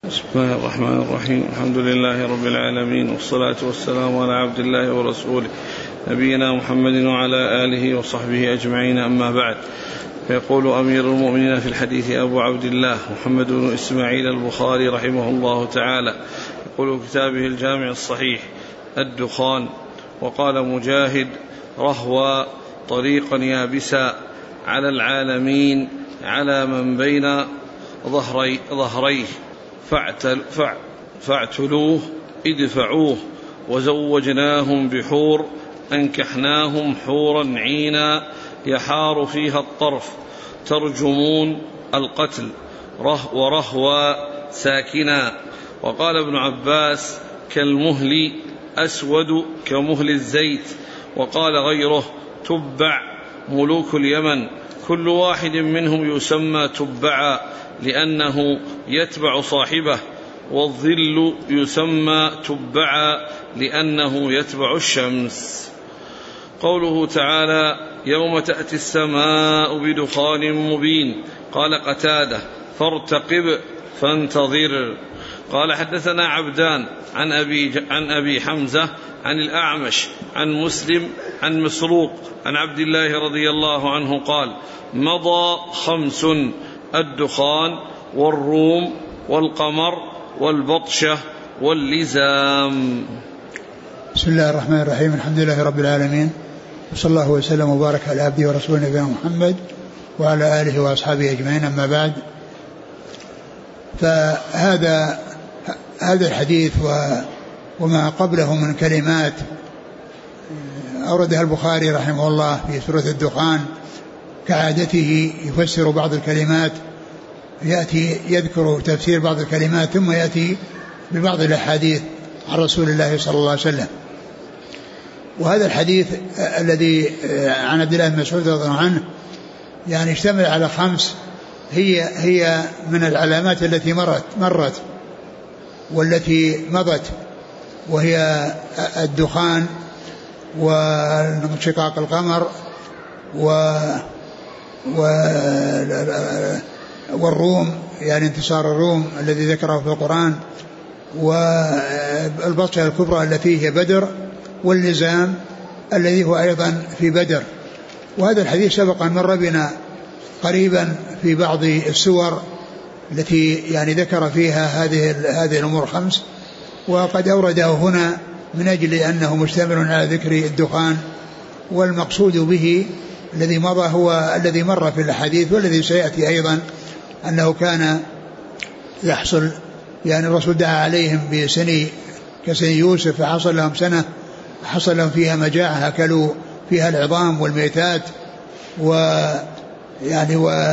بسم الله الرحمن الرحيم. الحمد لله رب العالمين، والصلاة والسلام على عبد الله ورسوله نبينا محمد وعلى آله وصحبه أجمعين، أما بعد. فيقول أمير المؤمنين في الحديث أبو عبد الله محمد بن إسماعيل البخاري رحمه الله تعالى، يقول كتابه الجامع الصحيح: الدخان. وقال مجاهد: رهوى طريقا يابسا على العالمين، على من بين ظهريه، فاعتلوه ادفعوه، وزوجناهم بحور أنكحناهم حورا عينا يحار فيها الطرف، ترجمون القتل، ورهوى ساكنا. وقال ابن عباس: كالمهل أسود كمهل الزيت. وقال غيره: تبع ملوك اليمن، كل واحد منهم يسمى تبعا لأنه يتبع صاحبه، والظل يسمى تبعا لأنه يتبع الشمس. قوله تعالى: يوم تأتي السماء بدخان مبين. قال قتادة: فارتقب فانتظر. قال حدثنا عبدان عن أبي حمزة عن الأعمش عن مسلم عن مسروق عن عبد الله رضي الله عنه قال: مضى 5: الدخان والروم والقمر والبطشة واللزام. بسم الله الرحمن الرحيم. الحمد لله رب العالمين، وصلى الله وسلم وبارك على عبده ورسوله نبينا محمد وعلى آله وأصحابه أجمعين، أما بعد. فهذا الحديث وما قبله من كلمات أوردها البخاري رحمه الله في سورة الدخان، كعادته يفسر بعض الكلمات، يأتي يذكر تفسير بعض الكلمات ثم يأتي ببعض الأحاديث عن رسول الله صلى الله عليه وسلم. وهذا الحديث الذي عن عبد الله بن مسعود رضي الله عنه يعني اشتمل على 5 هي من العلامات التي مرت والتي مضت، وهي الدخان وانشقاق القمر والروم، يعني انتصار الروم الذي ذكره في القرآن، والبطشة الكبرى التي هي بدر، واللزام الذي هو أيضا في بدر. وهذا الحديث سبق أن مر بنا قريبا في بعض السور التي يعني ذكر فيها هذه الأمور 5، وقد أورده هنا من أجل أنه مشتمل على ذكر الدخان، والمقصود به الذي مضى هو الذي مر في الحديث والذي سيأتي أيضا، أنه كان يحصل يعني الرسول دعا عليهم بسني كسني يوسف، فحصل لهم سنة حصل لهم فيها مجاعة أكلوا فيها العظام والميتات، ويعني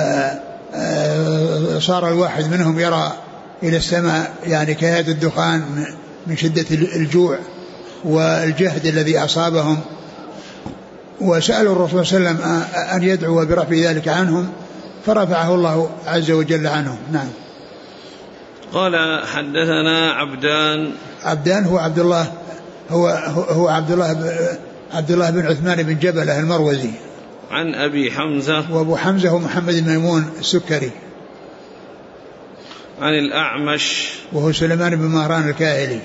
صار الواحد منهم يرى إلى السماء يعني كهذا الدخان من شدة الجوع والجهد الذي أصابهم، وسألوا الرسول صلى الله عليه وسلم أن يدعو برفع ذلك عنهم، فرفعه الله عز وجل عنهم. نعم. قال حدثنا عبدان هو عبد الله هو عبد الله بن عثمان بن جبلة المروزي، عن أبي حمزة، وأبو حمزة هو محمد بن ميمون السكري، عن الأعمش وهو سليمان بن مهران الكاهلي،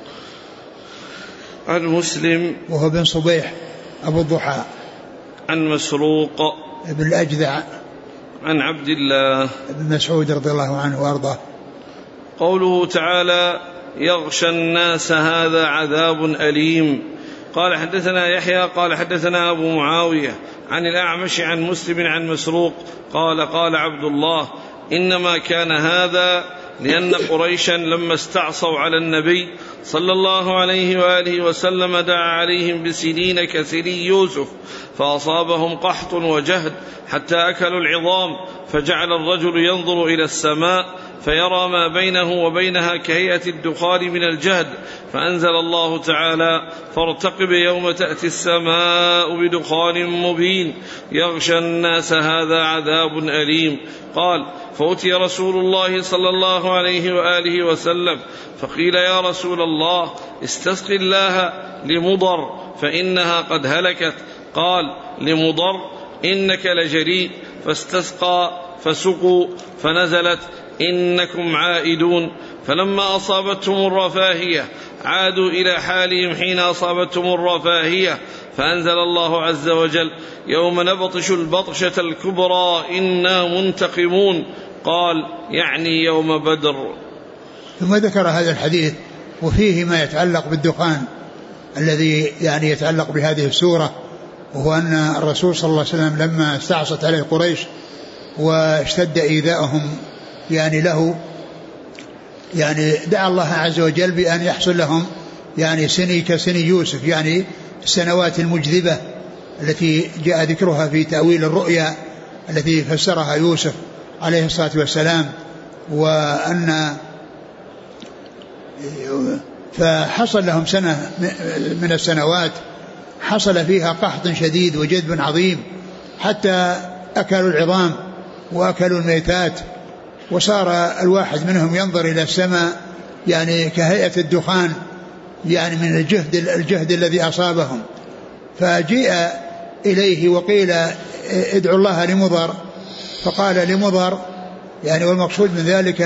عن مسلم وهو بن صبيح أبو الضحى، عن مسروق ابن الأجدع، عن عبد الله بن مسعود رضي الله عنه وأرضاه. قوله تعالى: يغشى الناس هذا عذاب أليم. قال حدثنا يحيى قال حدثنا أبو معاوية عن الأعمش عن مسلم عن مسروق قال: قال عبد الله: إنما كان هذا لأن قريشا لما استعصوا على النبي صلى الله عليه وآله وسلم دعا عليهم بسنين كسني يوسف، فأصابهم قحط وجهد حتى أكلوا العظام، فجعل الرجل ينظر إلى السماء فيرى ما بينه وبينها كهيئة الدخان من الجهد، فأنزل الله تعالى: فارتقب يوم تأتي السماء بدخان مبين يغشى الناس هذا عذاب أليم. قال: فأتي رسول الله صلى الله عليه وآله وسلم فقيل: يا رسول الله استسق الله لمضر فإنها قد هلكت. قال: لمضر إنك لجريء، فاستسقى فسقوا، فنزلت: إنكم عائدون. فلما أصابتهم الرفاهية عادوا إلى حالهم حين أصابتهم الرفاهية، فأنزل الله عز وجل: يوم نبطش البطشة الكبرى إنا منتقمون. قال: يعني يوم بدر. ثم ذكر هذا الحديث وفيه ما يتعلق بالدخان الذي يعني يتعلق بهذه السورة، وهو أن الرسول صلى الله عليه وسلم لما استعصت عليه قريش واشتد إيذاؤهم يعني له، يعني دعا الله عز وجل بأن يحصل لهم يعني سني كسني يوسف، يعني السنوات المجذبة التي جاء ذكرها في تأويل الرؤيا التي فسرها يوسف عليه الصلاة والسلام. وأن فحصل لهم سنة من السنوات حصل فيها قحط شديد وجذب عظيم، حتى أكلوا العظام وأكلوا الميتات، وصار الواحد منهم ينظر إلى السماء يعني كهيئة الدخان، يعني من الجهد الذي أصابهم. فجيء إليه وقيل: ادعوا الله لمضر. فقال لمضر يعني، والمقصود من ذلك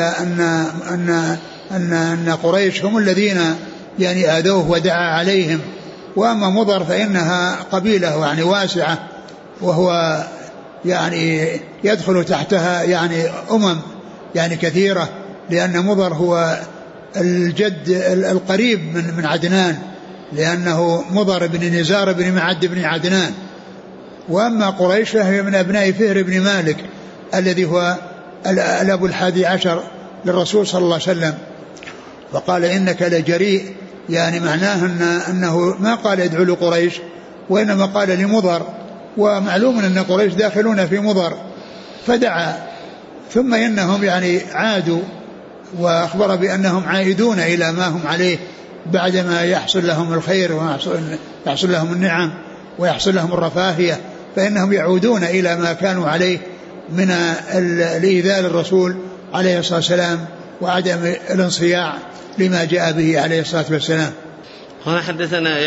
أن قريش هم الذين يعني آذوه ودعا عليهم، وأما مضر فإنها قبيلة يعني واسعة، وهو يعني يدخل تحتها يعني يعني كثيرة، لأن مضر هو الجد القريب من عدنان، لأنه مضر بن نزار بن معد بن عدنان. وأما قريش فهي من أبناء فهر بن مالك الذي هو الأب 11 للرسول صلى الله عليه وسلم. فقال: إنك لجريء، يعني معناه أنه ما قال ادعوا لقريش، وإنما قال لمضر، ومعلوم أن قريش داخلون في مضر. فدعا، ثم إنهم يعني عادوا، وأخبر بأنهم عائدون إلى ما هم عليه بعدما يحصل لهم الخير ويحصل لهم النعم ويحصل لهم الرفاهية، فإنهم يعودون إلى ما كانوا عليه من الإيذاء للرسول عليه الصلاة والسلام وعدم الانصياع لما جاء به عليه الصلاة والسلام. قال: حدثنا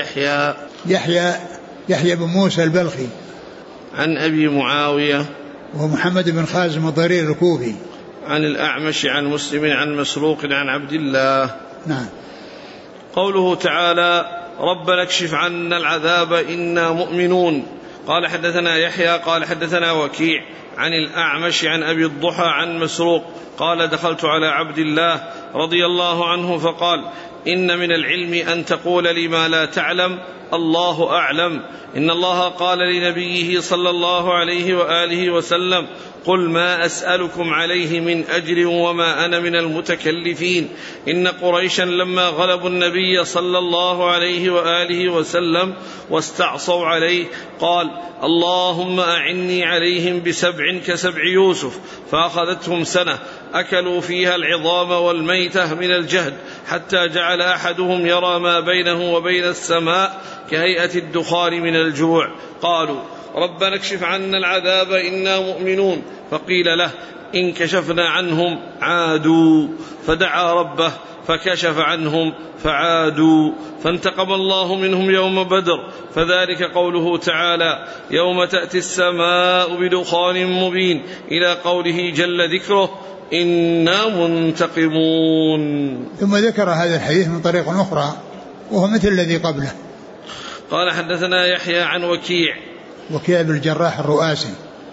يحيى بن موسى البلخي عن أبي معاوية وهو محمد بن خازم الضرير الكوفي عن الأعمش عن مسلم عن مسروق عن عبد الله. نعم. قوله تعالى: ربنا اكشف عنا العذاب إنا مؤمنون. قال: حدثنا يحيى قال: حدثنا وكيع عن الأعمش عن أبي الضحى عن مسروق قال: دخلت على عبد الله رضي الله عنه فقال: إن من العلم أن تقول لما لا تعلم الله أعلم. إن الله قال لنبيه صلى الله عليه وآله وسلم: قل ما أسألكم عليه من أجر وما أنا من المتكلفين. إن قريشا لما غلبوا النبي صلى الله عليه وآله وسلم واستعصوا عليه قال: اللهم أعني عليهم ب7 كسبع يوسف. فأخذتهم سنة أكلوا فيها العظام والميتة من الجهد، حتى جعل أحدهم يرى ما بينه وبين السماء كهيئة الدخان من الجوع. قالوا: ربنا اكشف عنا العذاب إنا مؤمنون. فقيل له: إن كشفنا عنهم عادوا. فدعا ربه فكشف عنهم فعادوا، فانتقم الله منهم يوم بدر. فذلك قوله تعالى: يوم تأتي السماء بدخان مبين، إلى قوله جل ذكره: إنا منتقمون. ثم ذكر هذا الحديث من طريق أخرى وهو مثل الذي قبله. قال: حدثنا يحيى عن وكيع بن الجراح الرؤاسي.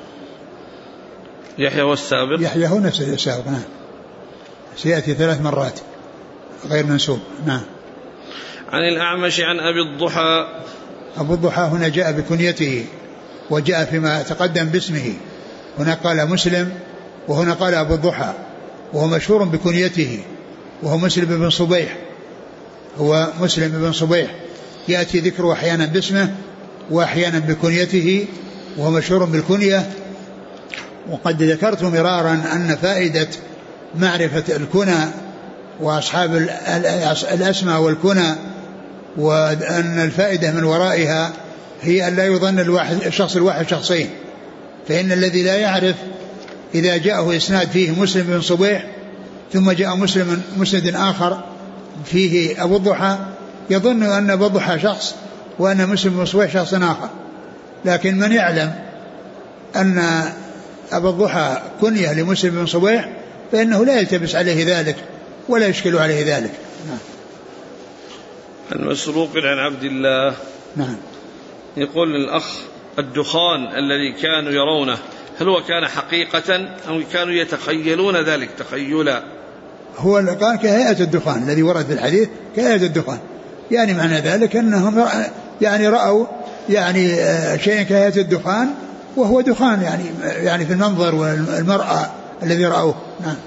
يحيى والسابق، يحيى هو نفس السابق، نعم، سيأتي 3 مرات غير منسوب. نعم. عن الأعمش عن أبي الضحى. أبو الضحى هنا جاء بكنيته وجاء فيما تقدم باسمه، هنا قال مسلم وهنا قال أبو الضحى، وهو مشهور بكنيته وهو مسلم بن صبيح. هو مسلم بن صبيح يأتي ذكره أحيانا باسمه وأحيانا بكنيته، وهو مشهور بالكنية. وقد ذكرت مرارا أن فائدة معرفة الكنى وأصحاب الأسماء والكنى، وأن الفائدة من ورائها هي أن لا يظن الشخص الواحد شخصين، فإن الذي لا يعرف إذا جاءه إسناد فيه مسلم بن صبيح ثم جاء مسند آخر فيه أبو الضحى يظن أن أبو الضحى شخص وأن مسلم بن صبيح شخص آخر. لكن من يعلم أن أبو الضحى كنية لمسلم بن صبيح فإنه لا يلتبس عليه ذلك، ولا يشكل عليه ذلك. نعم. عن مسروق عن عبد الله. نعم. يقول الأخ: الدخان الذي كانوا يرونه هل هو كان حقيقة أو كانوا يتخيلون ذلك تخيلا؟ هو كان كهيئة الدخان الذي ورد في الحديث، كهيئة الدخان، يعني معنى ذلك أنهم يعني رأوا يعني شيء كهيئة الدخان وهو دخان يعني في المنظر والمرأة الذي رأوه. نعم.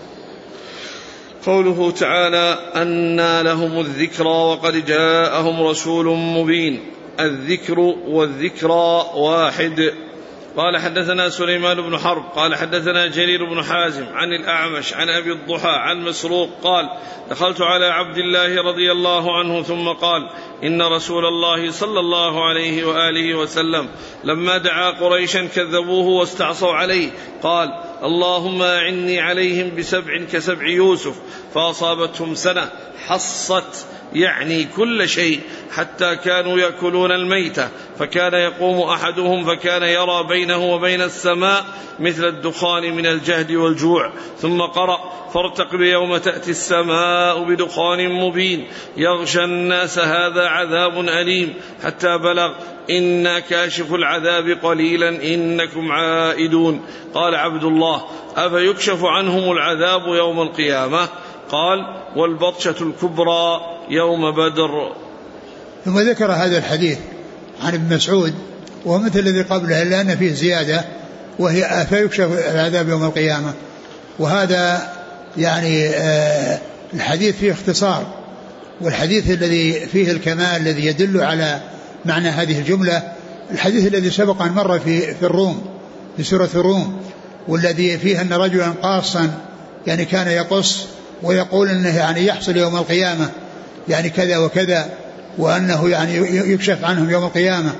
قوله تعالى: أنى لهم الذكرى وقد جاءهم رسول مبين. الذكر والذكرى واحد. قال حدثنا سليمان بن حرب قال حدثنا جرير بن حازم عن الأعمش عن أبي الضحى عن مسروق قال: دخلت على عبد الله رضي الله عنه ثم قال: إن رسول الله صلى الله عليه وآله وسلم لما دعا قريشا كذبوه واستعصوا عليه قال: اللهم أعني عليهم بسبع كسبع يوسف، فأصابتهم سنة حصت يعني كل شيء حتى كانوا يأكلون الميتة، فكان يقوم أحدهم فكان يرى بينه وبين السماء مثل الدخان من الجهد والجوع، ثم قرأ: فارتقب يوم تأتي السماء بدخان مبين يغشى الناس هذا عذاب أليم، حتى بلغ: إنا كاشف العذاب قليلا إنكم عائدون. قال عبد الله: أفيكشف عنهم العذاب يوم القيامة؟ قال: والبطشة الكبرى يوم بدر. ثم ذكر هذا الحديث عن ابن مسعود ومثل الذي قبله إلا أن فيه زيادة وهي: أفيكشف العذاب يوم القيامة. وهذا يعني الحديث فيه اختصار، والحديث الذي فيه الكمال الذي يدل على معنى هذه الجملة الحديث الذي سبق أن مر في الروم، في سورة الروم، والذي فيه أن رجلا قاصا يعني كان يقص ويقول أنه يعني يحصل يوم القيامة يعني كذا وكذا، وأنه يعني يكشف عنهم يوم القيامة.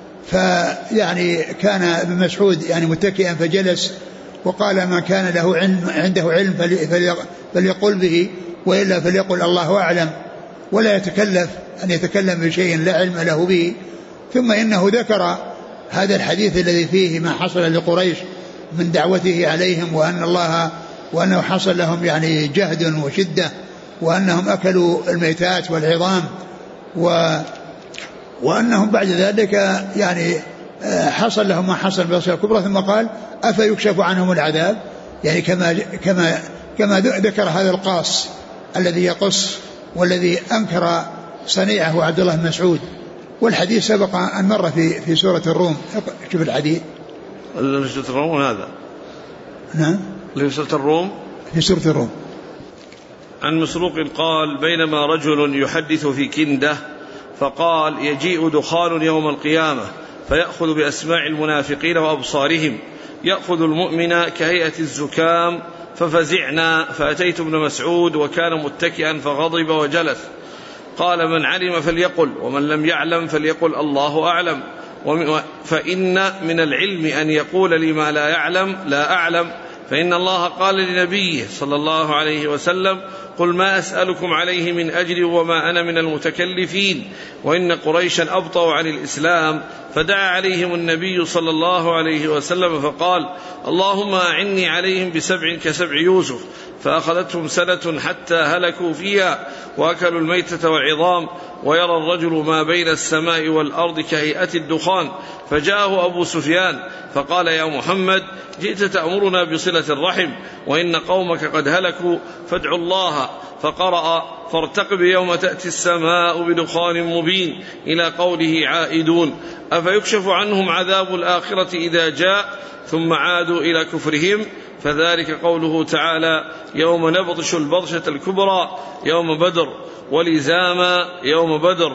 فيعني كان ابن مسعود يعني متكئا فجلس وقال: من كان له عنده علم فليقل به، وإلا فليقل الله أعلم، ولا يتكلف أن يتكلم بشيء لا علم له به. ثم إنه ذكر هذا الحديث الذي فيه ما حصل لقريش من دعوته عليهم، وأنه حصل لهم يعني جهد وشدة، وأنهم أكلوا الميتات والعظام، وأنهم بعد ذلك يعني حصل لهم ما حصل بالبطشة الكبرى. ثم قال: أفيكشف عنهم العذاب، يعني كما ذكر هذا القاص الذي يقص والذي أنكر صنيعه عبد الله بن مسعود. والحديث سبق أن مر في سورة الروم. شوف الحديث في سورة الروم هذا. نعم. في سورة الروم. في سورة الروم. عن مسروق قال: بينما رجل يحدث في كندة فقال: يجيء دخان يوم القيامة فيأخذ بأسماع المنافقين وأبصارهم، يأخذ المؤمن كهيئة الزكام، ففزعنا، فأتيت ابن مسعود وكان متكئا فغضب وجلس. قال: من علم فليقل، ومن لم يعلم فليقل الله أعلم، فإن من العلم أن يقول لما لا يعلم لا أعلم، فإن الله قال لنبيه صلى الله عليه وسلم: قل ما أسألكم عليه من أجر وما أنا من المتكلفين. وإن قريشا أبطوا عن الإسلام، فدعا عليهم النبي صلى الله عليه وسلم فقال: اللهم أعني عليهم بسبع كسبع يوسف، فأخذتهم سنة حتى هلكوا فيها وأكلوا الميتة والعظام، ويرى الرجل ما بين السماء والأرض كهيئة الدخان. فجاءه أبو سفيان فقال: يا محمد، جئت تأمرنا بصلة الرحم وإن قومك قد هلكوا، فادعوا الله. فقرأ: فارتقب يوم تأتي السماء بدخان مبين إلى قوله عائدون، أفيكشف عنهم عذاب الآخرة إذا جاء ثم عادوا إلى كفرهم، فذلك قوله تعالى: يوم نبطش البطشة الكبرى يوم بدر، ولزاما يوم بدر.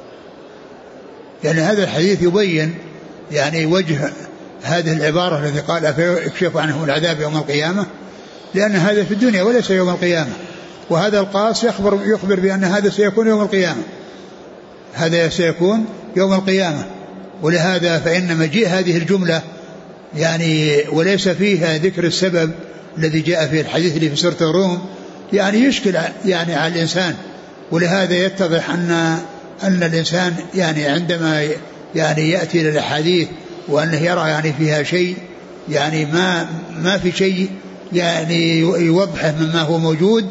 يعني هذا الحديث يبين يعني وجه هذه العبارة التي قال: أفيكشف عنهم العذاب يوم القيامة، لأن هذا في الدنيا وليس يوم القيامة، وهذا القاص يخبر بأن هذا سيكون يوم القيامة، هذا سيكون يوم القيامة. ولهذا فإن مجيء هذه الجملة يعني وليس فيها ذكر السبب الذي جاء في الحديث اللي في سورة الروم يعني يشكل يعني على الإنسان. ولهذا يتضح أن الإنسان يعني عندما يعني يأتي للأحاديث وأنه يرى يعني فيها شيء يعني ما في شيء يعني يوضحه مما هو موجود،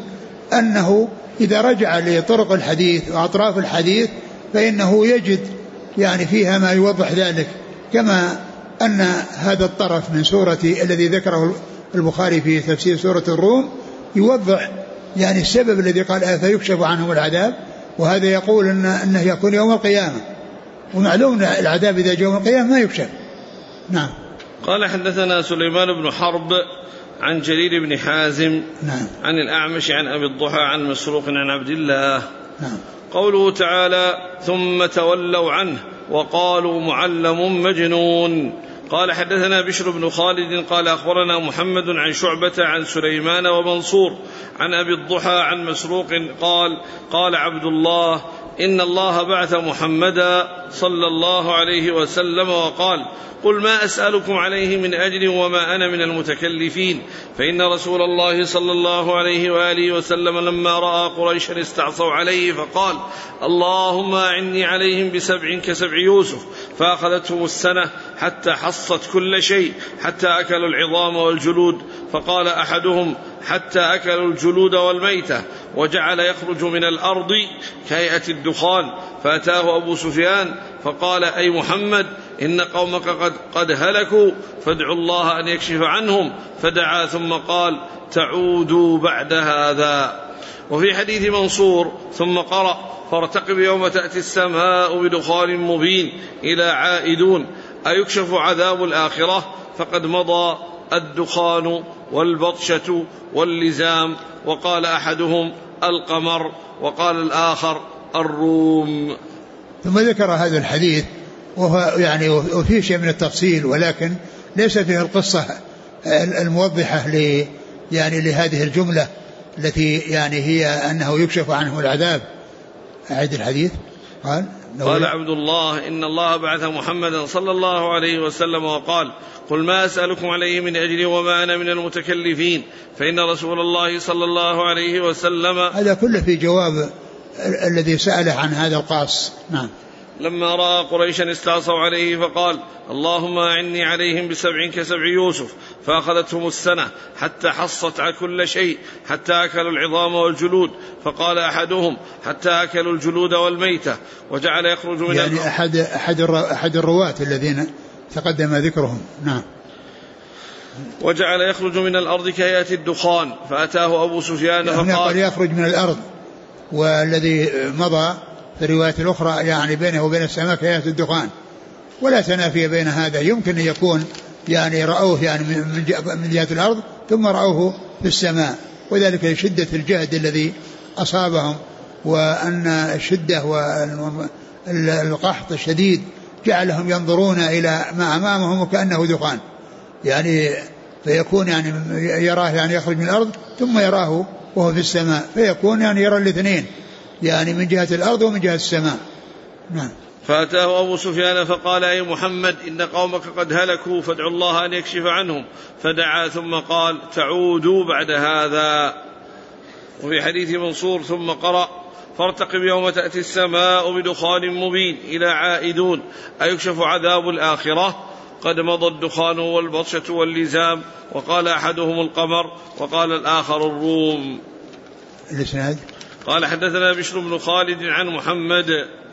أنه إذا رجع لطرق الحديث وأطراف الحديث فإنه يجد يعني فيها ما يوضح ذلك، كما أن هذا الطرف من سورة الذي ذكره البخاري في تفسير سورة الروم يوضح يعني السبب الذي قال فيكشف عنهم العذاب، وهذا يقول أنه يكون يوم القيامة، ومعلوم العذاب إذا جاء يوم القيامة ما يكشف. نعم. قال حدثنا سليمان بن حرب عن جرير بن حازم نعم. عن الأعمش عن أبي الضحى عن مسروق عن عبد الله. نعم. قوله تعالى ثم تولوا عنه وقالوا معلم مجنون. قال حدثنا بشر بن خالد قال أخبرنا محمد عن شعبة عن سليمان ومنصور عن أبي الضحى عن مسروق قال قال عبد الله إن الله بعث محمدا صلى الله عليه وسلم وقال قل ما أسألكم عليه من أجر وما أنا من المتكلفين، فإن رسول الله صلى الله عليه وآله وسلم لما رأى قريشا استعصوا عليه فقال اللهم أعني عليهم بسبع كسبع يوسف، فأخذتهم السنة حتى حصت كل شيء حتى أكلوا العظام والجلود، فقال أحدهم حتى أكلوا الجلود والميتة، وجعل يخرج من الأرض كهيئة الدخان، فأتاه أبو سفيان فقال أي محمد إن قومك قد هلكوا فادعوا الله أن يكشف عنهم، فدعا ثم قال تعودوا بعد هذا. وفي حديث منصور ثم قرأ فارتقب يوم تأتي السماء بدخان مبين إلى عائدون أيكشف عذاب الآخرة، فقد مضى الدخان والبطشة واللزام، وقال أحدهم القمر وقال الآخر الروم. ثم ذكر هذا الحديث وهو يعني وفيه شيء من التفصيل، ولكن ليس فيه القصة الموضحة يعني لهذه الجملة التي يعني هي أنه يكشف عنه العذاب. أعد الحديث. قال عبد الله إن الله بعث محمدا صلى الله عليه وسلم وقال قل ما أسألكم عليه من أجر وما أنا من المتكلفين، فإن رسول الله صلى الله عليه وسلم. هذا كله في جواب الذي سأله عن هذا القاص. نعم. لما رأى قريشا استعصوا عليه فقال اللهم أعني عليهم بسبع كسبع يوسف، فأخذتهم السنة حتى حصت كل شيء حتى أكلوا العظام والجلود، فقال أحدهم حتى أكلوا الجلود والميتة، وجعل يخرج من يعني أحد الرواة الذين تقدم ذكرهم. نعم. وجعل يخرج من الأرض كهيئة الدخان، فأتاه أبو سفيان فقال يخرج من الأرض، والذي مضى في الرواية الأخرى يعني بينه وبين السماء كهيئة الدخان، ولا تنافي بين هذا. يمكن أن يكون يعني رأوه يعني من جهة الأرض ثم رأوه في السماء، وذلك لشدة الجهد الذي أصابهم، وأن الشدة والقحط الشديد جعلهم ينظرون إلى ما أمامهم وكأنه دخان، يعني فيكون يعني يراه يعني يخرج من الأرض ثم يراه وهو في السماء، فيكون يعني يرى الاثنين يعني من جهة الأرض ومن جهة السماء. نعم. فأتاه أبو سفيان فقال أي محمد إن قومك قد هلكوا فادعوا الله أن يكشف عنهم، فدعا ثم قال تعودوا بعد هذا. وفي حديث منصور ثم قرأ فارتقب يوم تأتي السماء بدخان مبين إلى عائدون أيكشف عذاب الآخرة، قد مضى الدخان والبطشة واللزام، وقال أحدهم القمر وقال الآخر الروم. الإسناد. قال حدثنا بشر بن خالد عن محمد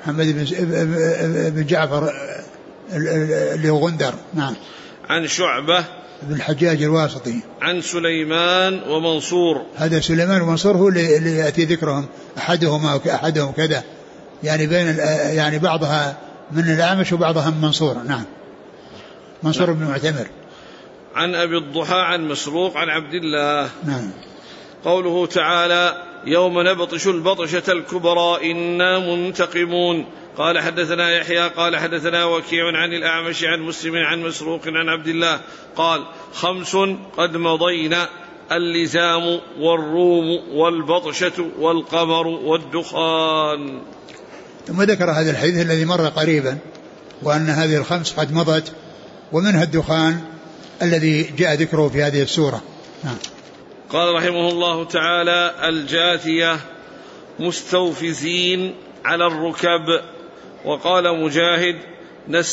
بن جعفر اللي هو غندر. نعم. عن شعبة بن الحجاج الواسطي عن سليمان ومنصور. هذا سليمان ومنصور هو اللي يأتي ذكرهم أحدهم كذا، يعني بين يعني بعضها من الأعمش وبعضها من منصور. نعم. منصور بن معتمر. عن أبي الضحى عن مسروق عن عبد الله. نعم. قوله تعالى يوم نبطش البطشة الكبرى إنا منتقمون. قال حدثنا يحيى قال حدثنا وكيع عن الأعمش عن مسلم عن مسروق عن عبد الله قال 5 قد مضينا اللزام والروم والبطشة والقمر والدخان. ثم ذكر هذا الحديث الذي مر قريبا، وأن هذه 5 قد مضت، ومنها الدخان الذي جاء ذكره في هذه السورة. نعم. قال رحمه الله تعالى الجاثية مستوفزين على الركب. وقال مجاهد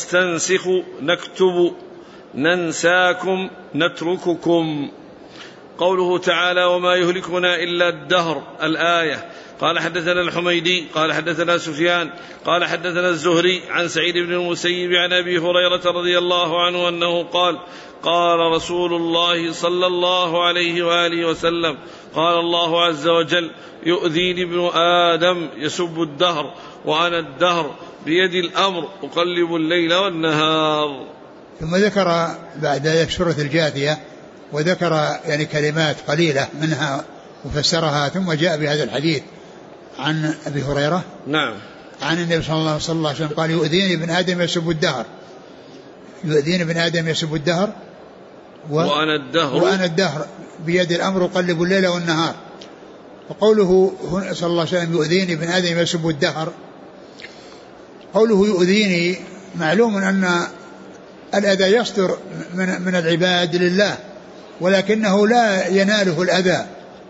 نستنسخ نكتب ننساكم نترككم. قوله تعالى وما يهلكنا إلا الدهر الآية. قال حدثنا الحميدي قال حدثنا سفيان قال حدثنا الزهري عن سعيد بن المسيب عن أبي هريرة رضي الله عنه أنه قال قال رسول الله صلى الله عليه وآله وسلم قال الله عز وجل يؤذيني ابن آدم يسب الدهر وأنا الدهر بيدي الأمر أقلب الليل والنهار. ثم ذكر بعد ذلك سورة الجاثية وذكر يعني كلمات قليلة منها وفسرها، ثم جاء بهذا الحديث عن أبي هريرة نعم عن النبي صلى الله عليه وسلم قال يؤذيني ابن آدم يسب الدهر، يؤذيني ابن آدم يسب الدهر وأنا الدهر بيد الأمر أقلب الليل والنهار. وقوله صلى الله عليه وسلم يؤذيني ابن آدم يسب الدهر، قوله يؤذيني معلوم أن الأذى يصدر من العباد لله، ولكنه لا يناله الأذى،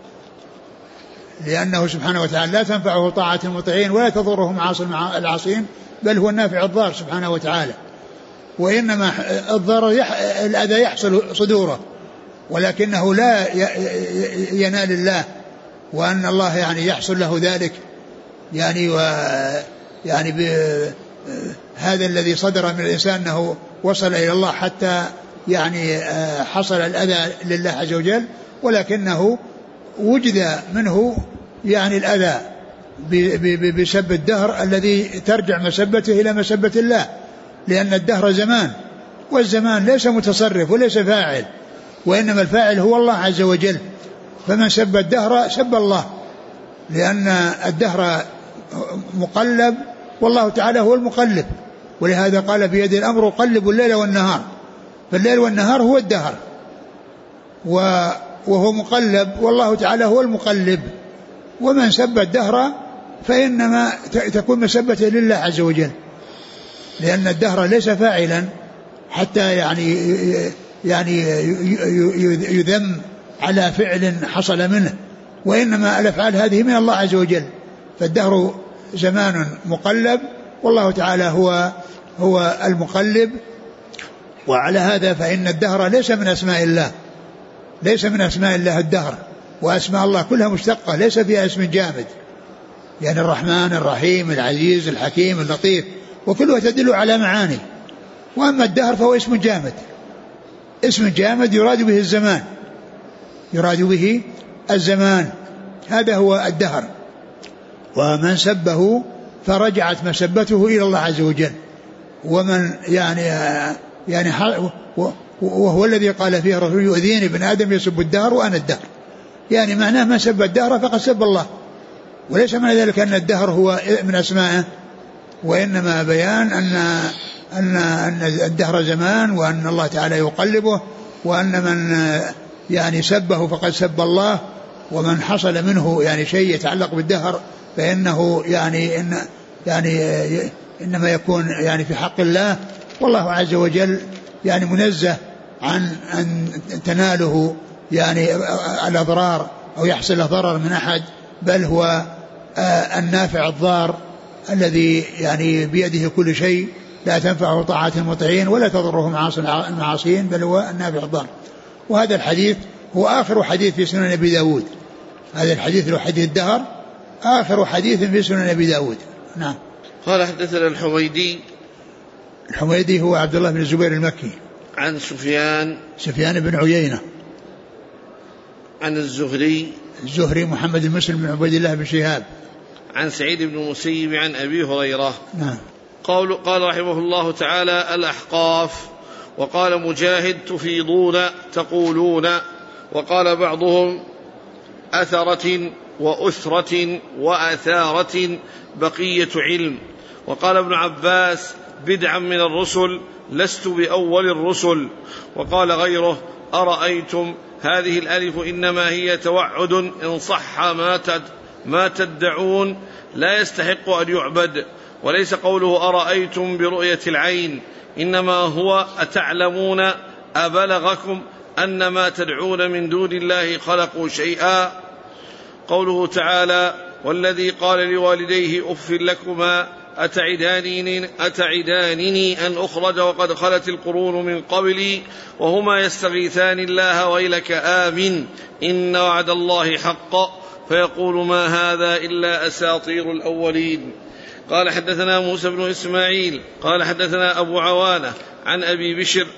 لأنه سبحانه وتعالى لا تنفعه طاعة المطيعين ولا تضره معاصي العاصين، بل هو النافع الضار سبحانه وتعالى. وإنما الضرر الأذى يحصل صدوره، ولكنه لا ينال الله، وأن الله يعني يحصل له ذلك يعني هذا الذي صدر من الإنسان أنه وصل إلى الله حتى يعني حصل الأذى لله عز وجل، ولكنه وجد منه يعني الأذى بسب الدهر الذي ترجع مسبته إلى مسبة الله، لأن الدهر زمان، والزمان ليس متصرف وليس فاعل، وإنما الفاعل هو الله عز وجل. فمن سب الدهر سب الله، لأن الدهر مقلب والله تعالى هو المقلب، ولهذا قال بيد الأمر أقلب الليل والنهار، فالليل والنهار هو الدهر وهو مقلب، والله تعالى هو المقلب. ومن سب الدهر فإنما تكون مسبته لله عز وجل، لأن الدهر ليس فاعلا حتى يعني يذم على فعل حصل منه، وإنما الأفعال هذه من الله عز وجل. فالدهر زمان مقلب، والله تعالى هو المقلب. وعلى هذا فإن الدهر ليس من أسماء الله، ليس من أسماء الله الدهر، وأسماء الله كلها مشتقة ليس فيها اسم جامد، يعني الرحمن الرحيم العزيز الحكيم اللطيف، وكلها تدل على معاني. وأما الدهر فهو اسم جامد، اسم جامد يراد به الزمان، يراد به الزمان، هذا هو الدهر. ومن سبه فرجعت مسبته إلى الله عز وجل. ومن يعني وهو الذي قال فيه الرسول يؤذيني ابن آدم يسب الدهر وأنا الدهر، يعني معناه من سب الدهر فقد سب الله، وليس معنى ذلك أن الدهر هو من أسمائه، وإنما بيان أن الدهر زمان، وأن الله تعالى يقلبه، وأن من يعني سبه فقد سب الله، ومن حصل منه يعني شيء يتعلق بالدهر فإنه إنما يكون يعني في حق الله، والله عز وجل يعني منزه عن أن تناله يعني الأضرار أو يحصل ضرر من أحد، بل هو النافع الضار الذي يعني بيده كل شيء، لا تنفعه طاعة المطيعين ولا تضره معاصي المعاصين، بل هو النافع الضار. وهذا الحديث هو آخر حديث في سنن أبي داود، هذا الحديث له حديث الدهر آخر حديث في سنن أبي داود. نعم. قال حدثنا الحميدي هو عبد الله بن الزبير المكي، عن سفيان بن عيينة، عن الزهري محمد بن مسلم بن عبيد الله بن شهاب، عن سعيد بن المسيب عن أبي هريرة. نعم. قال رحمه الله تعالى الأحقاف. وقال مجاهد تفيضون تقولون، وقال بعضهم أثرة وأثرة وأثارة بقية علم. وقال ابن عباس بدعا من الرسل لست بأول الرسل. وقال غيره أرأيتم هذه الألف إنما هي توعد إن صح ما تدعون لا يستحق أن يعبد، وليس قوله أرأيتم برؤية العين، إنما هو أتعلمون أبلغكم أن ما تدعون من دون الله خلقوا شيئا. قوله تعالى والذي قال لوالديه أف لكما أتعدانني أن أخرج وقد خلت القرون من قبلي وهما يستغيثان الله ويلك آمن إن وعد الله حق فيقول ما هذا إلا أساطير الأولين. قال حدثنا موسى بن إسماعيل قال حدثنا أبو عوانة عن أبي بشر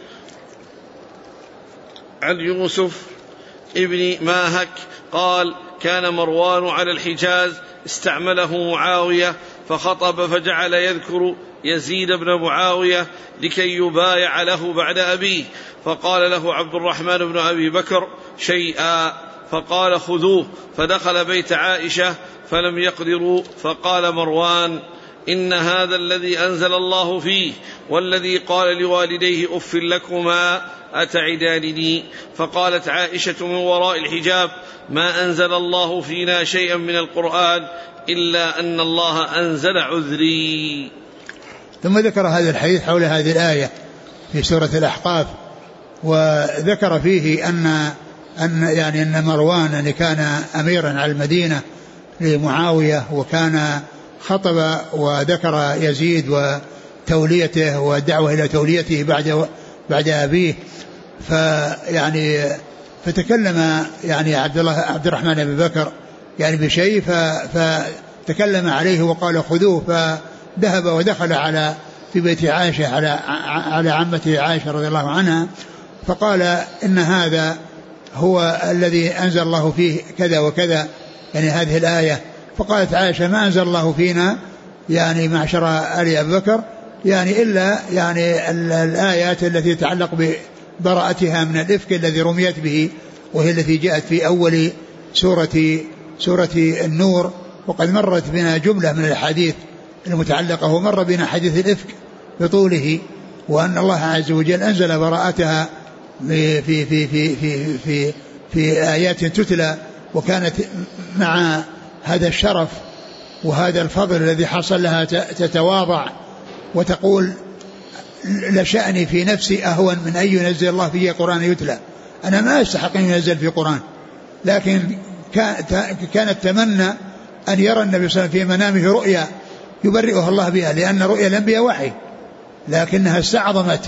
عن يوسف ابن ماهك قال كان مروان على الحجاز استعمله معاوية فخطب فجعل يذكر يزيد بن معاوية لكي يبايع له بعد أبيه، فقال له عبد الرحمن بن أبي بكر شيئا فقال خذوه، فدخل بيت عائشة فلم يقدروا، فقال مروان إن هذا الذي أنزل الله فيه والذي قال لوالديه أف لكما أتعدانني؟ فقالت عائشة من وراء الحجاب ما أنزل الله فينا شيئا من القرآن إلا أن الله أنزل عذري. ثم ذكر هذا الحديث حول هذه الآية في سورة الأحقاف، وذكر فيه أن مروان كان أميرا على المدينة لمعاوية، وكان خطب وذكر يزيد وتوليته والدعوة إلى توليته بعد أبيه، فتكلم عبد الرحمن بن بكر بشيء فتكلم عليه وقال خذوه، فذهب ودخل في بيت عائشة على عمته عائشة رضي الله عنها، فقال إن هذا هو الذي أنزل الله فيه كذا وكذا، هذه الآية. فقالت عائشة ما أنزل الله فينا معشر آل أبي بكر إلا الآيات التي تتعلق ببراءتها من الإفك الذي رميت به، وهي التي جاءت في أول سورة النور. وقد مرت بنا جملة من الحديث المتعلقة، ومر بنا حديث الإفك بطوله، وأن الله عز وجل أنزل براءتها في في في في في في, في آيات تتلى، وكانت مع هذا الشرف وهذا الفضل الذي حصل لها تتواضع وتقول لشأني في نفسي أهون من أن ينزل الله فيه قرآن يتلى، أنا ما أستحق أن ينزل في قرآن، لكن كانت تمنى أن يرى النبي صلى الله عليه وسلم في منامه رؤيا يبرئها الله بها، لأن رؤيا الأنبياء وحي، لكنها استعظمت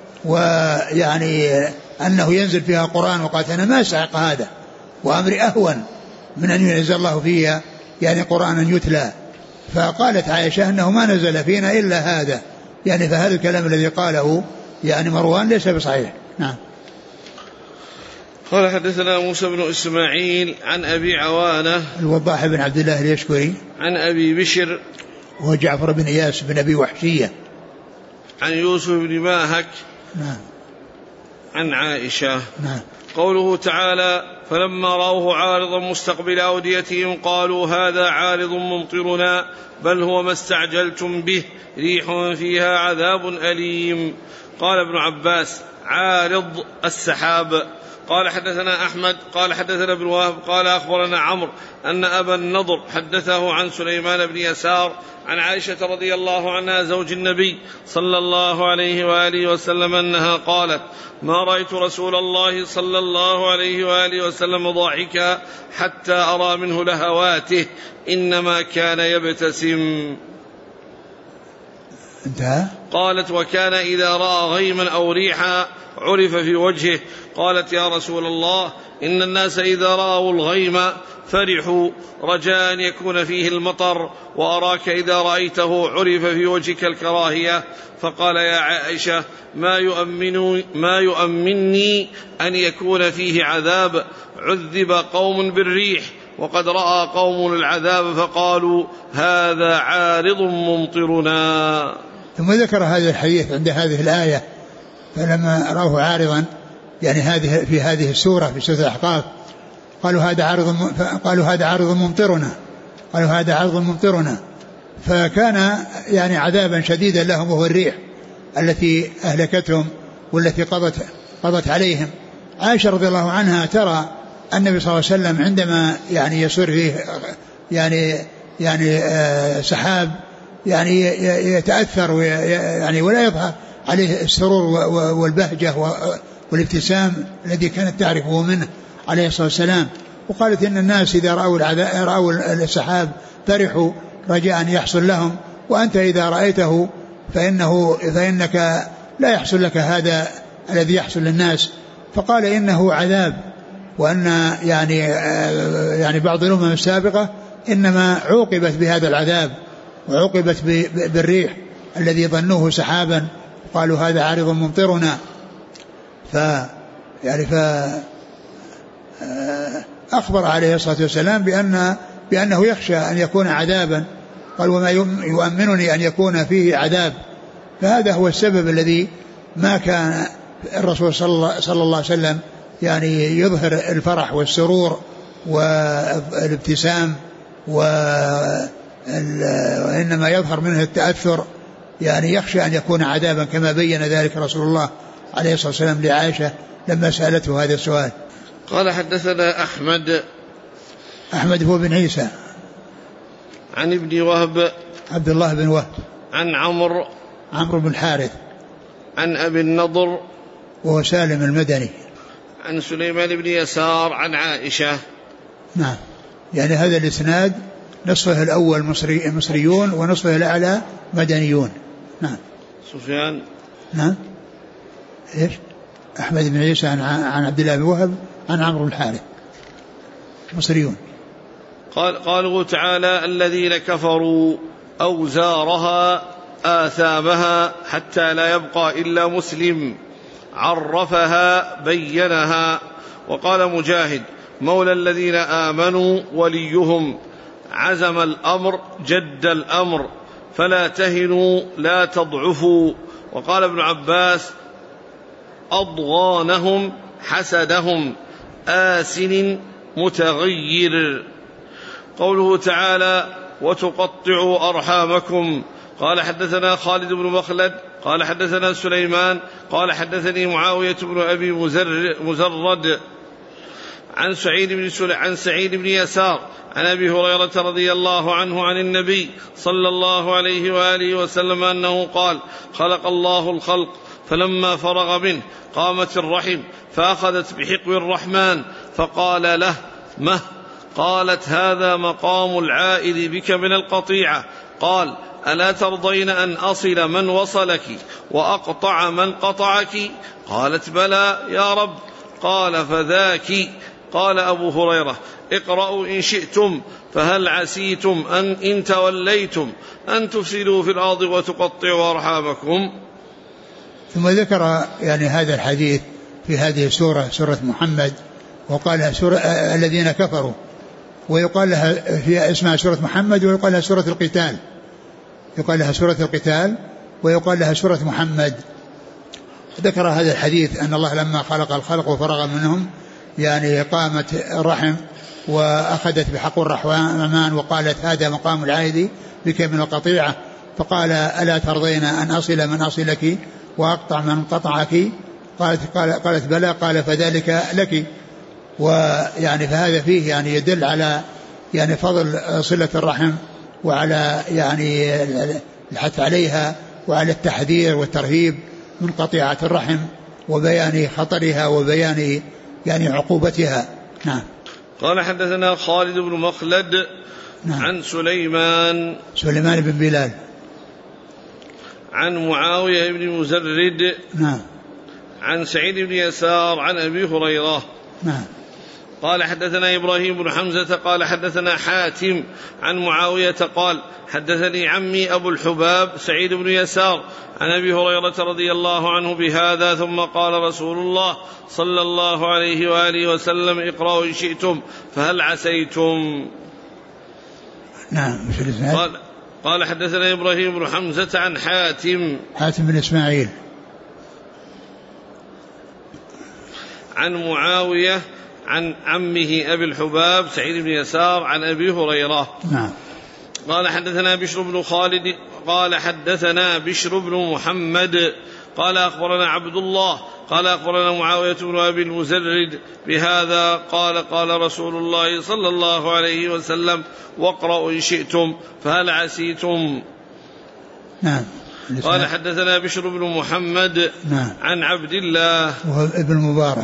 أنه ينزل فيها قرآن، وقالت أنا ما أستحق هذا وأمري أهون من أن ينزل الله فيها قرآن يتلى. فقالت عائشة أنه ما نزل فينا إلا هذا، فهذا الكلام الذي قاله مروان ليس بصحيح. نعم. قال حدثنا موسى بن إسماعيل عن أبي عوانة الوضاح بن عبد الله اليشكري عن أبي بشر وهو جعفر بن إياس بن أبي وحشية عن يوسف بن ماهك نعم عن عائشة. نعم. قوله تعالى فلما رأوه عارضا مستقبل أوديتهم قالوا هذا عارض ممطرنا بل هو ما استعجلتم به ريح فيها عذاب أليم. قال ابن عباس عارض السحاب. قال حدثنا أحمد قال حدثنا ابن وهب قال أخبرنا عمرو أن أبا النضر حدثه عن سليمان بن يسار عن عائشة رضي الله عنها زوج النبي صلى الله عليه وآله وسلم أنها قالت ما رأيت رسول الله صلى الله عليه وآله وسلم ضاحكا حتى أرى منه لهواته إنما كان يبتسم. انتهى. قالت وكان إذا رأى غيما أو ريحا عرف في وجهه. قالت يا رسول الله إن الناس إذا رأوا الغيم فرحوا رجاء أن يكون فيه المطر، وأراك إذا رأيته عرف في وجهك الكراهية. فقال يا عائشة ما يؤمنني أن يكون فيه عذاب، عذب قوم بالريح وقد رأى قوم العذاب فقالوا هذا عارض ممطرنا. ثم ذكر هذا الحديث عند هذه الآية فلما رأوه عارضا في هذه السورة في سورة الأحقاف قالوا هذا عارض ممطرنا فكان عذابا شديدا لهم، وهو الريح التي أهلكتهم والتي قضت عليهم. عائشة رضي الله عنها ترى النبي صلى الله عليه وسلم عندما يصير فيه سحاب يتأثر ولا يظهر عليه السرور والبهجة والابتسام الذي كانت تعرفه منه عليه الصلاة والسلام. وقالت إن الناس إذا رأوا السحاب فرحوا رجاء أن يحصل لهم، وأنت إذا رأيته فإنك لا يحصل لك هذا الذي يحصل للناس. فقال إنه عذاب، وأن يعني بعض الأمم السابقة إنما عوقبت بهذا العذاب، وعوقبت بالريح الذي ظنوه سحابا، قالوا هذا عارض ممطرنا. أخبر عليه الصلاة والسلام بأنه يخشى أن يكون عذابا، قال وما يؤمنني أن يكون فيه عذاب. فهذا هو السبب الذي ما كان الرسول صلى الله عليه وسلم يعني يظهر الفرح والسرور والابتسام، وإنما يظهر منه التأثر، يعني يخشى أن يكون عذابا، كما بين ذلك رسول الله عليه الصلاة والسلام لعائشة لما سألته هذا السؤال. قال حدثنا أحمد هو بن عيسى عن ابن وهب عبد الله بن وهب عن عمرو بن الحارث عن أبي النضر وهو سالم المدني عن سليمان بن يسار عن عائشة. نعم، يعني هذا الإسناد نصفه الأول مصريون ونصفه الأعلى مدنيون. نعم. سفيان. نعم. إيش؟ أحمد بن عيسى عن عبد الله بن وهب عن عمرو بن الحارث مصريون. قاله تعالى الذين كفروا أوزارها آثامها حتى لا يبقى إلا مسلم عرفها بينها. وقال مجاهد مولى الذين آمنوا وليهم عزم الأمر جد الأمر فلا تهنوا لا تضعفوا. وقال ابن عباس أضغانهم حسدهم آسن متغير. قوله تعالى وتقطعوا أرحامكم. قال حدثنا خالد بن مخلد قال حدثنا سليمان قال حدثني معاوية بن أبي مزرد عن سعيد بن يسار عن أبي هريرة رضي الله عنه عن النبي صلى الله عليه وآله وسلم أنه قال خلق الله الخلق فلما فرغ منه قامت الرحم فأخذت بحقو الرحمن فقال له مه؟ قالت هذا مقام العائد بك من القطيعة. قال ألا ترضين أن أصل من وصلك وأقطع من قطعك؟ قالت بلى يا رب. قال فذاك. قال أبو هريرة اقرأوا إن شئتم فهل عسيتم إن توليتم أن تفسدوا في الأرض وتقطعوا أرحامكم. ثم ذكر يعني هذا الحديث في هذه السورة سورة محمد، وقال لها سورة الذين كفروا، ويقال لها في اسمها سورة محمد، ويقال لها سورة القتال، يقال لها سورة القتال ويقال لها سورة محمد. ذكر هذا الحديث أن الله لما خلق الخلق وفرغ منهم يعني قامت الرحم وأخذت بحق الرحمن وقالت هذا مقام العائد بك من القطيعة. فقال ألا ترضين أن أصل من أصلك وأقطع من قطعك؟ قالت بلى. قال فذلك لك. ويعني فهذا فيه يعني يدل على يعني فضل صلة الرحم وعلى يعني الحث عليها وعلى التحذير والترهيب من قطيعة الرحم وبيان خطرها وبيان يعني عقوبتها. نعم. قال حدثنا خالد بن مخلد نعم. عن سليمان بن بلال عن معاوية بن مزرد نعم. عن سعيد بن يسار عن أبي هريرة. نعم. قال حدثنا إبراهيم بن حمزة قال حدثنا حاتم عن معاوية قال حدثني عمي أبو الحباب سعيد بن يسار عن أبي هريرة رضي الله عنه بهذا ثم قال رسول الله صلى الله عليه وآله وسلم اقرأوا إن شئتم فهل عسيتم. نعم. قال حدثنا إبراهيم بن حمزة عن حاتم بن إسماعيل عن معاوية عن عمه أبي الحباب سعيد بن يسار عن أبي هريرة. نعم. قال حدثنا بشر بن خالد قال حدثنا بشر بن محمد قال أخبرنا عبد الله قال أخبرنا معاوية بن أبي المزرد بهذا قال رسول الله صلى الله عليه وسلم واقرأوا إن شئتم فهل عسيتم. نعم. قال حدثنا بشر بن محمد نعم. عن عبد الله وهو ابن مبارك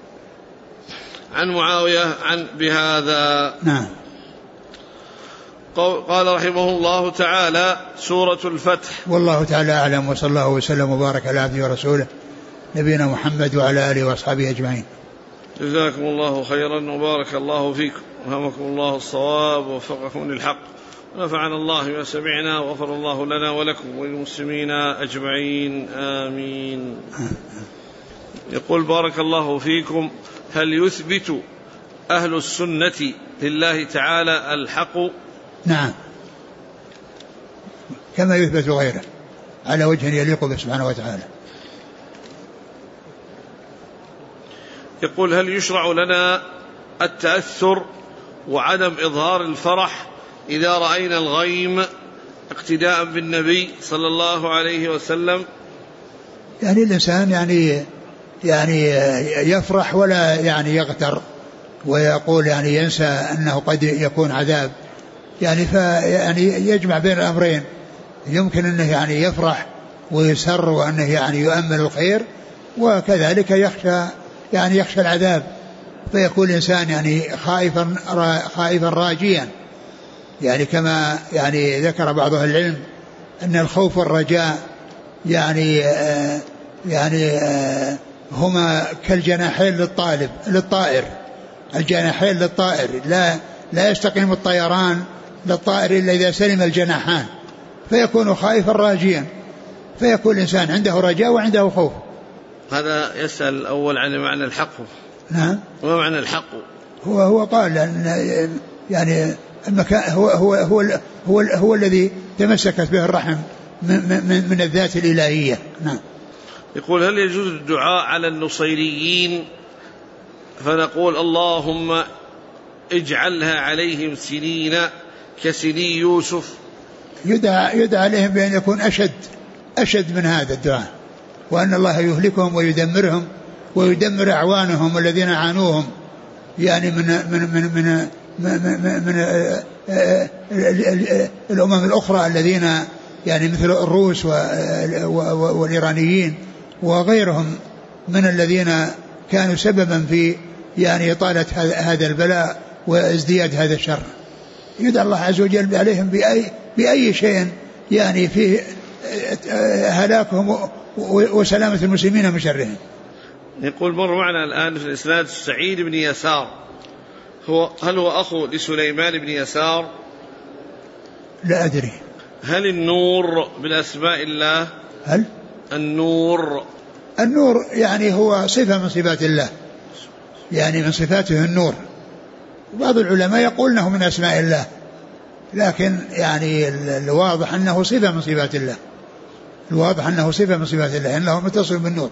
عن معاوية عن بهذا. نعم. قال رحمه الله تعالى: سورة الفتح. والله تعالى أعلم، وصلى الله وسلم وبارك على عبده ورسوله نبينا محمد وعلى آله وأصحابه أجمعين. جزاكم الله خيرا وبارك الله فيكم، وفقكم الله الصواب ووفقكم للحق، ونفعنا الله بما سمعنا، وغفر الله لنا ولكم وللمسلمين أجمعين، آمين. يقول: بارك الله فيكم، هل يثبت أهل السنة لله تعالى الحق؟ نعم، كما يثبت غيره على وجه يليق به سبحانه وتعالى. يقول: هل يشرع لنا التأثر وعدم إظهار الفرح إذا رأينا الغيم اقتداء بالنبي صلى الله عليه وسلم؟ يعني الإنسان يعني يفرح ولا يعني يغتر ويقول يعني ينسى أنه قد يكون عذاب، يعني يجمع بين الأمرين، يمكن أنه يعني يفرح ويسر وأنه يعني يؤمل الخير، وكذلك يخشى العذاب، فيكون الإنسان يعني خائفا راجيا، يعني كما يعني ذكر بعض أهل العلم أن الخوف والرجاء هما كالجناحين للطائر، الجناحين للطائر، لا يستقيم الطيران للطائر إلا إذا سلم الجناحان، فيكون خائفا راجيا، فيكون الإنسان عنده رجاء وعنده خوف. هذا يسأل الأول عن معنى الحق. نعم، وما معنى الحق؟ هو قال أن يعني المكان هو الذي تمسكت به الرحم من الذات الإلهية. نعم. يقول: هل يجوز الدعاء على النصيريين فنقول: اللهم اجعلها عليهم سنين كسني يوسف؟ يدعى عليهم بأن يكون أشد من هذا الدعاء، وأن الله يهلكهم ويدمرهم ويدمر أعوانهم الذين عانوهم يعني من الأمم الأخرى الذين يعني مثل الروس والإيرانيين وغيرهم من الذين كانوا سببا في يعني إطالة هذا البلاء وازدياد هذا الشر. يدعى الله عز وجل عليهم بأي شيء يعني فيه هلاكهم وسلامة المسلمين من شرهم. يقول: مر معنا الآن في الإسناد سعيد بن يسار، هل هو أخو لسليمان بن يسار؟ لا أدري. هل النور بالأسماء الله؟ هل النور يعني هو صفة من صفات الله، يعني من صفاته النور، وبعض العلماء يقول انه من أسماء الله، لكن يعني الواضح أنه صفة من صفات الله، الواضح أنه صفة من صفات الله، أنه متصل بالنور.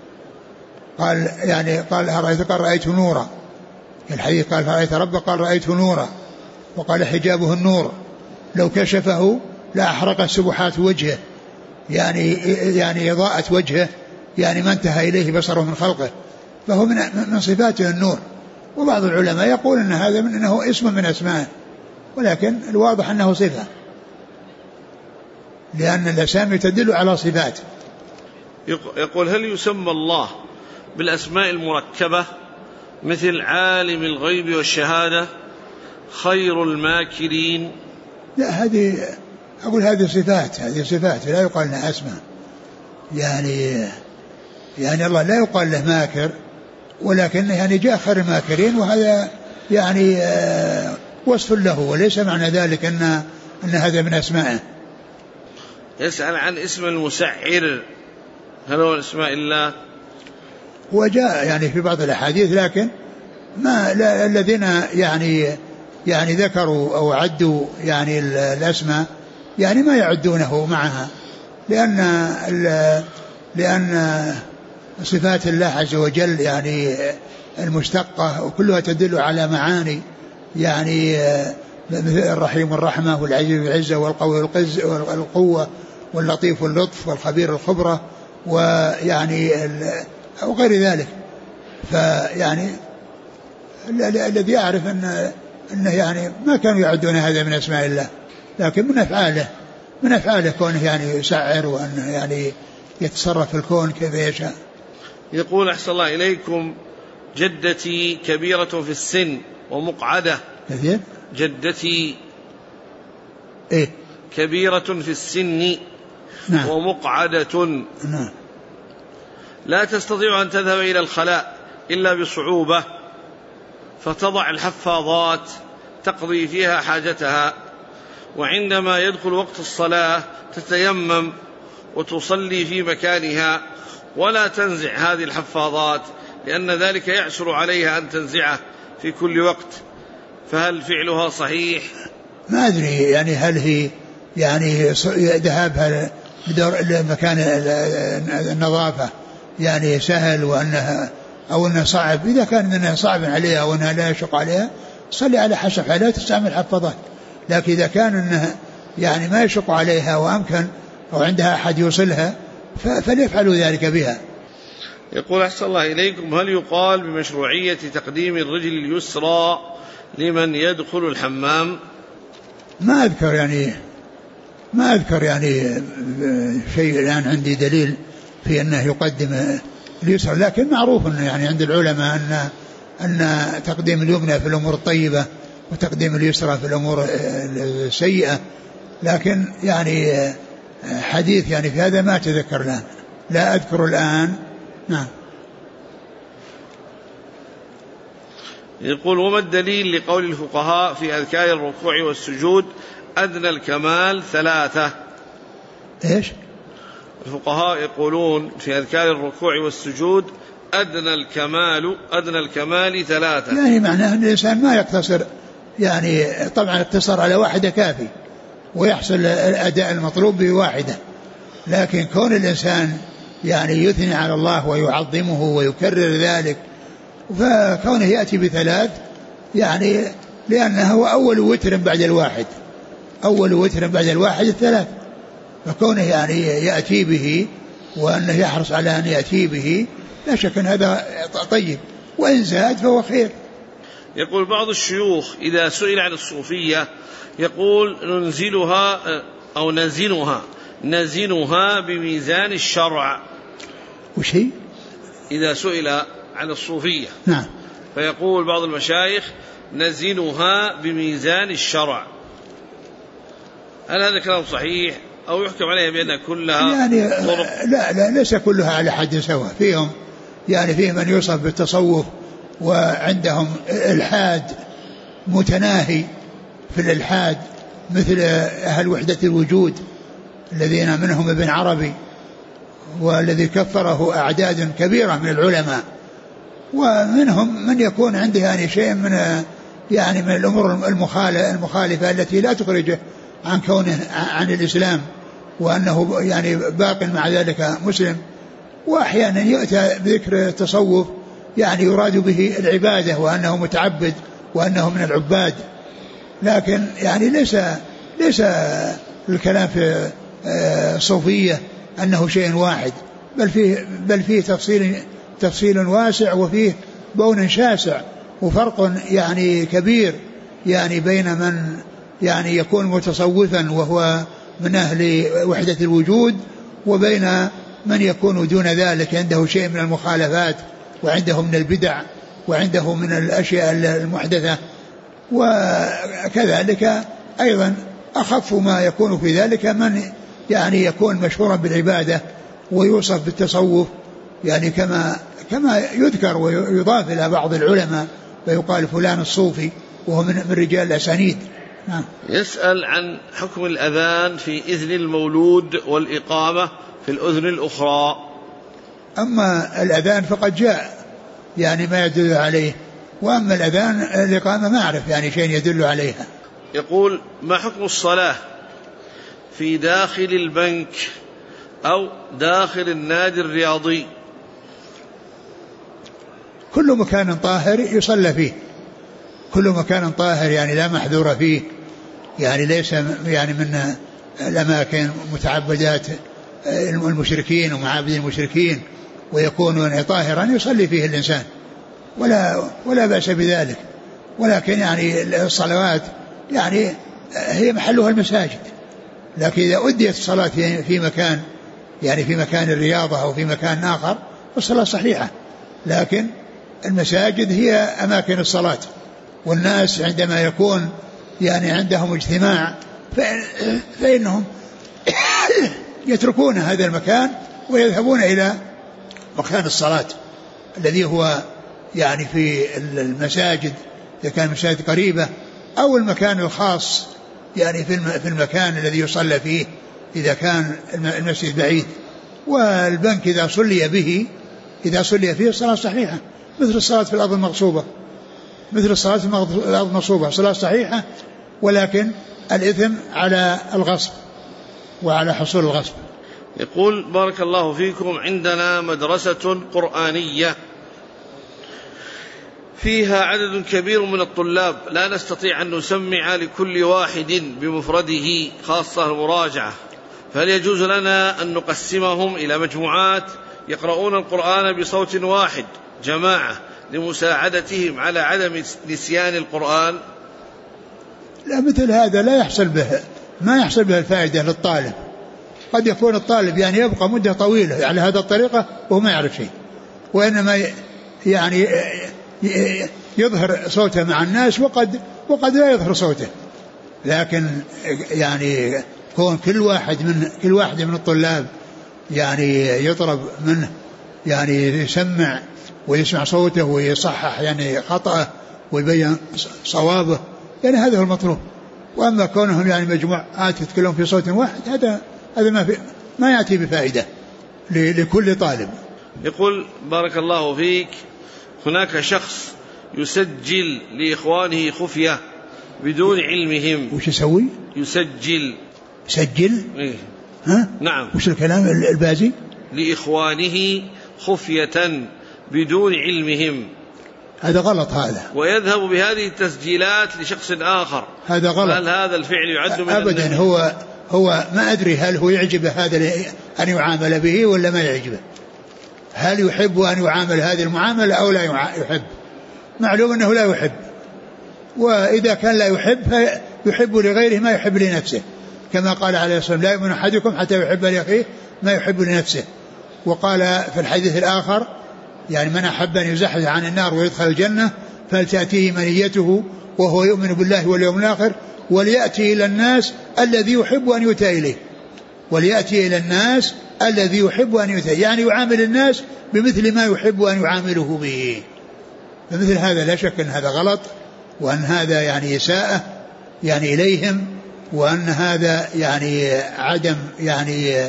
قال رأيت نورا، الحديث قال رأيت ربك، قال رأيت نورا، وقال حجابه النور لو كشفه لأحرقت سبحات وجهه، يعني إضاءة وجهه، يعني ما انتهى إليه بصره من خلقه، فهو من صفاته النور. وبعض العلماء يقول أن هذا أنه اسم من أسمائه، ولكن الواضح أنه صفة، لأن الأسامي تدل على صفات. يقول: هل يسمى الله بالأسماء المركبة مثل عالم الغيب والشهادة، خير الماكرين؟ لا، هذه صفات لا يقال لها أسماء، يعني الله لا يقال له ماكر، ولكن يعني جاء خير الماكرين، وهذا يعني وصف له، وليس معنى ذلك أن هذا من أسمائه. يسأل عن اسم المسعر، هل هو اسماء الله؟ هو جاء يعني في بعض الأحاديث، لكن الذين يعني ذكروا أو عدوا يعني الأسماء يعني ما يعدونه معها، لأن صفات الله عز وجل يعني المشتقة وكلها تدل على معاني، يعني مثل الرحيم والرحمة والعزيز والعزة والقوي والقوة واللطيف واللطف والخبير الخبرة، ويعني وغير ذلك. فيعني الذي يعرف أنه يعني ما كانوا يعدون هذا من أسماء الله، لكن من أفعاله كونه يعني يسعر، وأنه يعني يتصرف في الكون كيف يشاء. يقول: أحسن الله إليكم، جدتي كبيرة في السن ومقعدة. كثير؟ جدتي إيه؟ كبيرة في السن. نعم. ومقعدة. نعم. لا تستطيع أن تذهب إلى الخلاء إلا بصعوبة، فتضع الحفاظات تقضي فيها حاجتها، وعندما يدخل وقت الصلاة تتيمم وتصلي في مكانها، ولا تنزع هذه الحفاظات، لأن ذلك يعسر عليها أن تنزعه في كل وقت. فهل فعلها صحيح؟ ما أدري يعني هل هي يعني ذهابها لمكان النظافة يعني سهل وأنها أو أنها صعب. إذا كان أنها صعب عليها وأنها لا يشق عليها صلي على حسب حالها تستعمل حفاظات. لكن إذا كان أنها يعني ما يشق عليها وأمكن أو عندها أحد يوصلها فليفعلوا ذلك بها. يقول أحسن الله إليكم: هل يقال بمشروعية تقديم الرجل اليسرى لمن يدخل الحمام؟ ما أذكر يعني شيء الآن عندي دليل في أنه يقدم اليسرى، لكن معروف أنه يعني عند العلماء أن تقديم اليمنى في الأمور الطيبة وتقديم اليسرى في الأمور السيئة، لكن يعني حديث يعني في هذا ما أتذكر الآن، لا أذكر الآن. نعم. يقول: وما الدليل لقول الفقهاء في أذكار الركوع والسجود أدنى الكمال 3؟ إيش؟ الفقهاء يقولون في أذكار الركوع والسجود أدنى الكمال 3. يعني معناه أن الإنسان ما يقتصر، يعني طبعا اقتصر على واحدة كافي ويحصل الأداء المطلوب بواحدة، لكن كون الإنسان يعني يثني على الله ويعظمه ويكرر ذلك، فكونه يأتي ب3 يعني لأنه أول وتر بعد الواحد 3، فكونه يعني يأتي به وأنه يحرص على أن يأتي به لا شك أن هذا طيب، وإن زاد فهو خير. يقول بعض الشيوخ إذا سئل عن الصوفية يقول: ننزلها أو نزنها بميزان الشرع. وش هي؟ إذا سئل عن الصوفية نعم فيقول بعض المشايخ: نزنها بميزان الشرع. هل هذا كلام صحيح أو يحكم عليها بأن كلها يعني طرق؟ لا ليس كلها على حد سواء، فيهم من يوصف بالتصوف وعندهم الحاد متناهي في الإلحاد، مثل أهل وحدة الوجود الذين منهم ابن عربي، والذي كفره أعداد كبيرة من العلماء، ومنهم من يكون عنده يعني شيء من الأمور المخالفة التي لا تخرجه عن كونه عن الإسلام، وأنه يعني باق مع ذلك مسلم. وأحيانا يؤتى بذكر التصوف يعني يراد به العبادة وأنه متعبد وأنه من العباد، لكن يعني ليس الكلام في الصوفية أنه شيء واحد، بل فيه تفصيل واسع، وفيه بون شاسع، وفرق يعني كبير يعني بين من يعني يكون متصوفا وهو من أهل وحدة الوجود، وبين من يكون دون ذلك عنده شيء من المخالفات وعنده من البدع وعنده من الأشياء المحدثة. وكذلك أيضا أخف ما يكون في ذلك من يعني يكون مشهورا بالعبادة ويوصف بالتصوف، يعني كما يذكر ويضاف إلى بعض العلماء فيقال فلان الصوفي، وهو من رجال الأسانيد. يسأل عن حكم الأذان في إذن المولود والإقامة في الأذن الأخرى. أما الأذان فقد جاء يعني ما يدل عليه، وأما الأذان الإقامة ما أعرف يعني شيء يدل عليها. يقول: ما حكم الصلاة في داخل البنك أو داخل النادي الرياضي؟ كل مكان طاهر يصلى فيه، كل مكان طاهر يعني لا محذور فيه، يعني ليس يعني من الأماكن متعبدات المشركين ومعابد المشركين، ويكون طاهرا يصلي فيه الإنسان ولا بأس بذلك. ولكن يعني الصلوات يعني هي محلها المساجد، لكن إذا أديت الصلاة في مكان يعني في مكان الرياضة أو في مكان آخر فالصلاة صحيحة، لكن المساجد هي أماكن الصلاة، والناس عندما يكون يعني عندهم اجتماع فإنهم يتركون هذا المكان ويذهبون إلى مكان الصلاة الذي هو يعني في المساجد إذا كان المساجد قريبة، أو المكان الخاص يعني في المكان الذي يصلى فيه إذا كان المسجد بعيد. والبنك إذا صلي به إذا صلي فيه الصلاة صحيحة، مثل الصلاة في الأرض المغصوبة، مثل الصلاة في الأرض المغصوبة صلاة صحيحة، ولكن الإثم على الغصب وعلى حصول الغصب. يقول بارك الله فيكم: عندنا مدرسة قرآنية فيها عدد كبير من الطلاب، لا نستطيع أن نسمع لكل واحد بمفرده خاصة المراجعة، فهل يجوز لنا أن نقسمهم إلى مجموعات يقرؤون القرآن بصوت واحد جماعة لمساعدتهم على عدم نسيان القرآن؟ لا، مثل هذا لا يحصل به، ما يحصل به الفائدة للطالب. قد يكون الطالب يعني يبقى مدة طويلة على هذا الطريقة وهو ما يعرف شيء، وإنما يعني يظهر صوته مع الناس وقد لا يظهر صوته. لكن يعني كون كل واحد من الطلاب يعني يطلب منه يعني يسمع ويسمع صوته ويصحح يعني خطأه ويبين صوابه، يعني هذا هو المطلوب. وأما كونهم يعني مجموعات يتكلمون في صوت واحد هذا ما يأتي بفائدة لكل طالب. يقول بارك الله فيك: هناك شخص يسجل لإخوانه خفية بدون علمهم. وش يسوي؟ يسجل. إيه؟ ها؟ نعم. وش الكلام البازي؟ لإخوانه خفية بدون علمهم. هذا غلط هذا، ويذهب بهذه التسجيلات لشخص آخر. هذا غلط. هل هذا الفعل يعد من أبدا النبي؟ هو ما أدري هل هو يعجبه هذا أن يعامل به ولا ما يعجبه، هل يحب أن يعامل هذه المعاملة أو لا يحب. معلوم أنه لا يحب، وإذا كان لا يحب لغيره ما يحب لنفسه، كما قال عليه الصلاة والسلام: لا يؤمن أحدكم حتى يحب لأخيه ما يحب لنفسه. وقال في الحديث الآخر: يعني من أحب أن يزحزح عن النار ويدخل الجنة فلتأتيه منيته وهو يؤمن بالله واليوم الآخر وليأتي إلى الناس الذي يحب أن يؤتى إليه. وليأتي إلى الناس الذي يحب أن يؤتى، يعني يعامل الناس بمثل ما يحب أن يعامله به. فمثل هذا لا شك أن هذا غلط، وأن هذا يعني إساءة يعني إليهم، وأن هذا يعني عدم يعني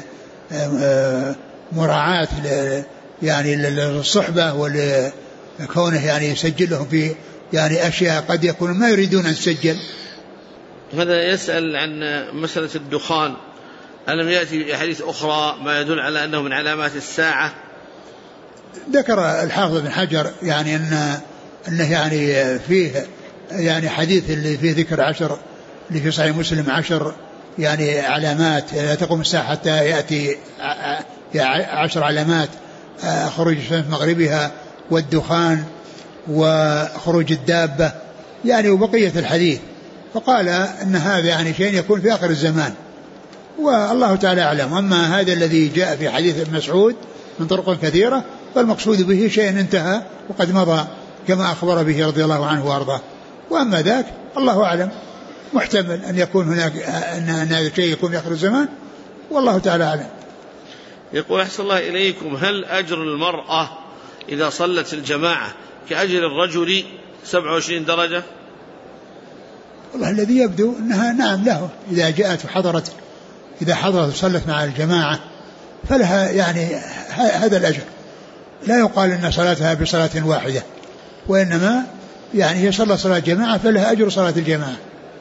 مراعاة يعني للصحبة ولكونه يعني يسجل لهم في يعني أشياء قد يكون ما يريدون أن تسجل. هذا يسأل عن مسألة الدخان، ألم يأتي بأحاديث أخرى ما يدل على أنه من علامات الساعة؟ ذكر الحافظ بن حجر يعني أنه يعني فيه يعني حديث اللي فيه ذكر 10 اللي في صحيح مسلم 10 يعني علامات لا تقوم الساعة حتى يأتي 10 علامات: خروج الشمس مغربها والدخان وخروج الدابة يعني وبقية الحديث. فقال أن هذا يعني شيء يكون في آخر الزمان والله تعالى أعلم. أما هذا الذي جاء في حديث ابن مسعود من طرق كثيرة فالمقصود به شيء انتهى وقد مضى كما أخبر به رضي الله عنه وأرضاه. وأما ذاك الله أعلم، محتمل أن يكون هناك أن هذا شيء يكون في آخر الزمان والله تعالى أعلم. يقول: أحسن الله إليكم، هل أجر المرأة إذا صلت الجماعة كأجر الرجل 27 درجة؟ والله الذي يبدو أنها نعم له، إذا جاءت وحضرت إذا حضرت وصلت مع الجماعة فلها يعني هذا الأجر. لا يقال أن صلاتها بصلاة واحدة، وإنما يعني هي صلاة جماعة فلها أجر صلاة الجماعة.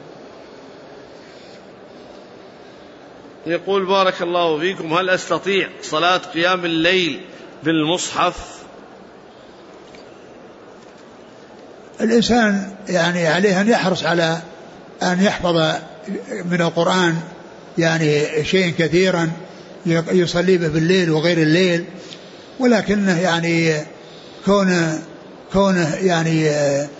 يقول: بارك الله فيكم، هل أستطيع صلاة قيام الليل بالمصحف؟ الإنسان يعني عليه أن يحرص على أن يحفظ من القرآن يعني شيء كثيرا يصلي به بالليل وغير الليل، ولكنه يعني كونه يعني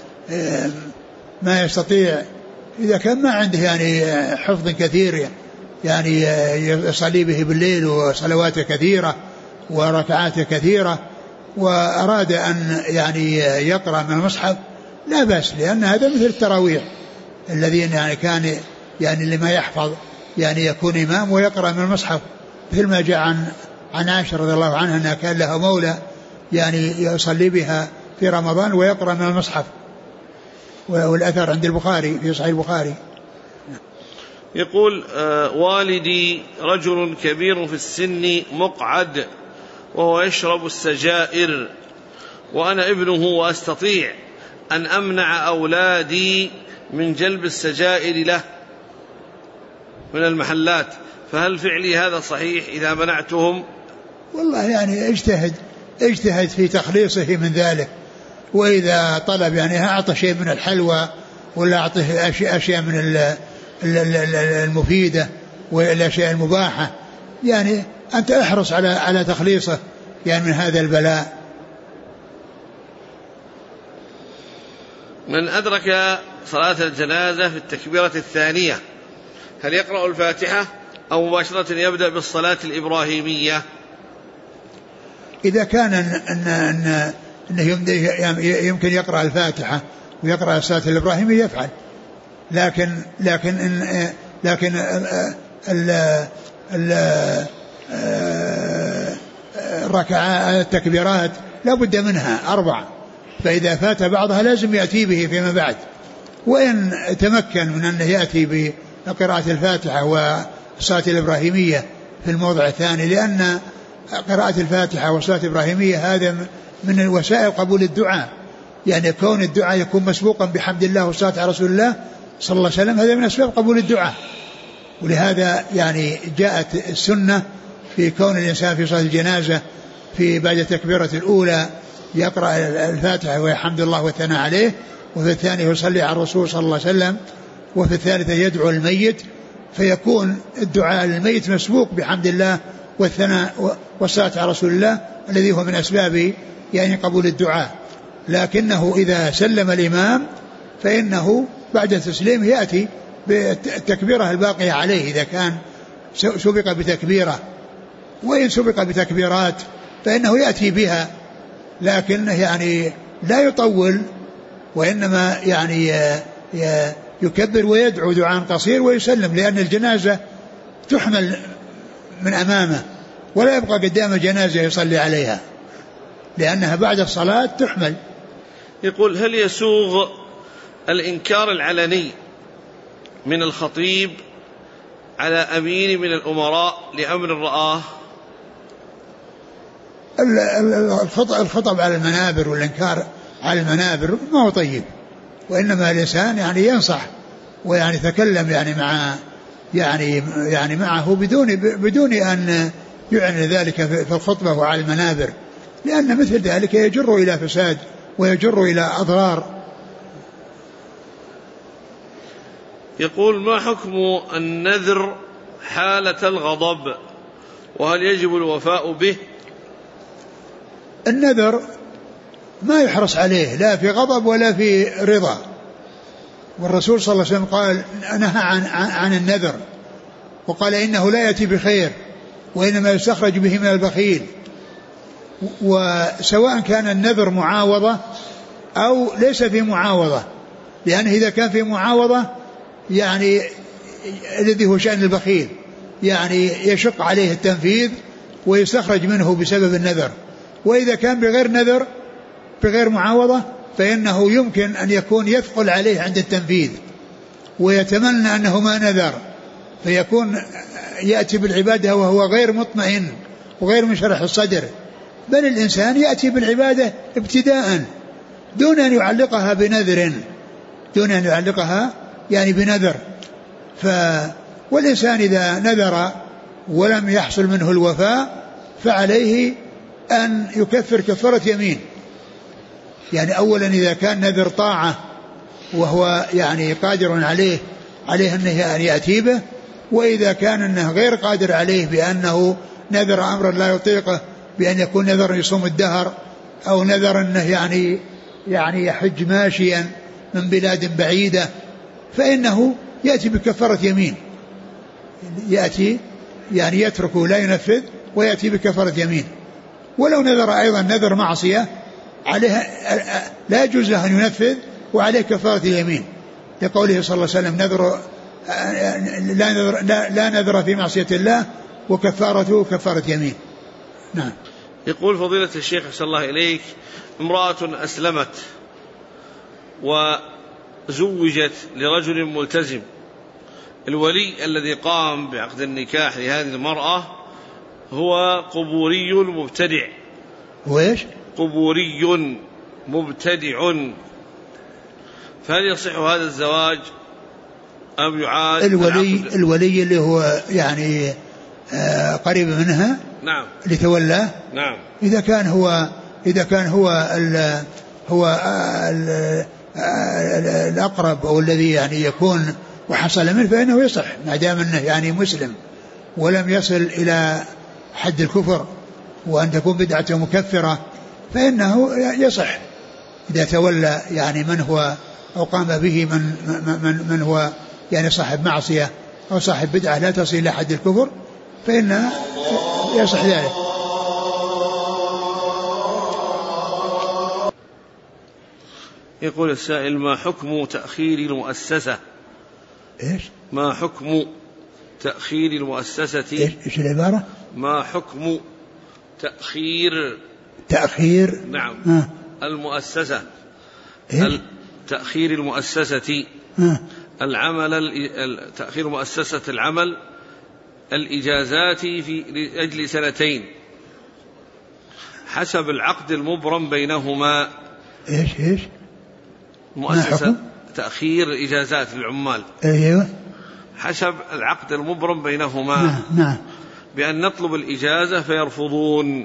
ما يستطيع إذا كان ما عنده يعني حفظ كثير يعني يصلي به بالليل وصلواته كثيرة وركعاته كثيرة وأراد أن يعني يقرأ من المصحف لا بأس، لأن هذا مثل التراويح الذين يعني كان يعني لما يحفظ يعني يكون إمام ويقرأ من المصحف، مثل ما جاء عن عائشة رضي الله عنها أنها كان لها مولى يعني يصلي بها في رمضان ويقرأ من المصحف، والأثر عند البخاري في صحيح البخاري. يقول والدي رجل كبير في السن مقعد وهو يشرب السجائر وأنا ابنه وأستطيع أن أمنع أولادي من جلب السجائر له من المحلات، فهل فعلي هذا صحيح إذا منعتهم؟ والله يعني اجتهد في تخليصه من ذلك، وإذا طلب يعني أعطى شيء من الحلوى ولا أعطيه أشياء من المفيدة والأشياء المباحة، يعني أنت احرص على تخليصه يعني من هذا البلاء. من أدرك صلاة الجنازة في التكبيرة الثانية هل يقرأ الفاتحة أو مباشرة يبدأ بالصلاة الإبراهيمية؟ إذا كان أنه يمكن يقرأ الفاتحة ويقرأ الصلاة الإبراهيمية يفعل، لكن التكبيرات لا بد منها 4، فإذا فات بعضها لازم يأتي به فيما بعد، وإن تمكن من أنه يأتي بقراءة الفاتحة والصلاة الإبراهيمية في الموضع الثاني، لأن قراءة الفاتحة والصلاة الإبراهيمية هذا من وسائل قبول الدعاء، يعني كون الدعاء يكون مسبوقا بحمد الله والصلاة على رسول الله صلى الله عليه وسلم هذا من أسباب قبول الدعاء. ولهذا يعني جاءت السنة في كون الإنسان في صلاة الجنازة في بعد التكبيرة الأولى يقرأ الفاتحة ويحمد الله والثناء عليه، وفي الثانية يصلي على الرسول صلى الله عليه وسلم، وفي الثالثة يدعو الميت، فيكون الدعاء للميت مسبوق بحمد الله والثناء والصلاة على رسول الله الذي هو من أسباب يعني قبول الدعاء. لكنه إذا سلم الإمام فإنه بعد التسليم يأتي بالتكبيرة الباقية عليه إذا كان سبق بتكبيرة، وإن سبق بتكبيرات فإنه يأتي بها، لكنه يعني لا يطول، وإنما يعني يكبر ويدعو دعاء قصير ويسلم، لأن الجنازة تحمل من أمامه ولا يبقى قدام الجنازة يصلي عليها، لأنها بعد الصلاة تحمل. يقول هل يسوغ الإنكار العلني من الخطيب على أمير من الأمراء لأمر رآه؟ الخطب على المنابر والإنكار على المنابر ما هو طيب، وإنما الإنسان يعني ينصح ويعني يتكلم يعني معه بدون أن يعلن ذلك في الخطبة وعلى المنابر، لأن مثل ذلك يجر إلى فساد ويجر إلى أضرار. يقول ما حكم النذر حالة الغضب وهل يجب الوفاء به؟ النذر ما يحرص عليه لا في غضب ولا في رضا، والرسول صلى الله عليه وسلم قال نهى عن النذر، وقال إنه لا يأتي بخير وإنما يستخرج به من البخيل. وسواء كان النذر معاوضة أو ليس في معاوضة، لأنه إذا كان في معاوضة يعني الذي هو شأن البخيل يعني يشق عليه التنفيذ ويستخرج منه بسبب النذر، وإذا كان بغير نذر بغير معاوضة فإنه يمكن أن يكون يثقل عليه عند التنفيذ ويتمنى أنه ما نذر، فيكون يأتي بالعبادة وهو غير مطمئن وغير منشرح الصدر، بل الإنسان يأتي بالعبادة ابتداء دون أن يعلقها بنذر، دون أن يعلقها يعني بنذر. والإنسان إذا نذر ولم يحصل منه الوفاء فعليه أن يكفر كفارة يمين، يعني أولا إذا كان نذر طاعة وهو يعني قادر عليه أنه أن يأتي به، وإذا كان أنه غير قادر عليه بأنه نذر أمرا لا يطيقه بأن يكون نذر يصوم الدهر أو نذر أنه يعني يحج ماشيا من بلاد بعيدة، فإنه يأتي بكفارة يمين، يأتي يعني يتركه لا ينفذ ويأتي بكفارة يمين. ولو نذر أيضا نذر معصية عليه لا يجوز له أن ينفذ وعليه كفارة اليمين، لقوله صلى الله عليه وسلم لا نذر في معصية الله، وكفارته كفارة يمين. نعم. يقول فضيلة الشيخ أحسن الله إليك: امرأة أسلمت وزوجت لرجل ملتزم، الولي الذي قام بعقد النكاح لهذه المرأة هو قبوري مبتدع. وإيش؟ قبوري مبتدع، فهل يصح هذا الزواج أم يعاد؟ الولي اللي هو يعني قريب منها، نعم، اللي تولاه، نعم. إذا كان هو الأقرب أو الذي يعني يكون وحصل منه فإنه يصح، ما دام أنه يعني مسلم ولم يصل إلى حد الكفر وأن تكون بدعته مكفرة، فإنه يصح إذا تولى يعني من هو أو قام به من هو يعني صاحب معصية أو صاحب بدعة لا تصل إلى حد الكفر، فإنه يصح ذلك. يقول السائل: ما حكم تأخير المؤسسة؟ إيش؟ ما حكم تأخير المؤسسة؟ إيش العبارة؟ ما حكم تأخير نعم المؤسسة؟ إيه؟ تأخير المؤسسة العمل، تأخير مؤسسة العمل الإجازات في أجل 2 سنين حسب العقد المبرم بينهما. إيش مؤسسة تأخير الإجازات للعمال، أيوة، حسب العقد المبرم بينهما. نعم. بأن نطلب الإجازة فيرفضون.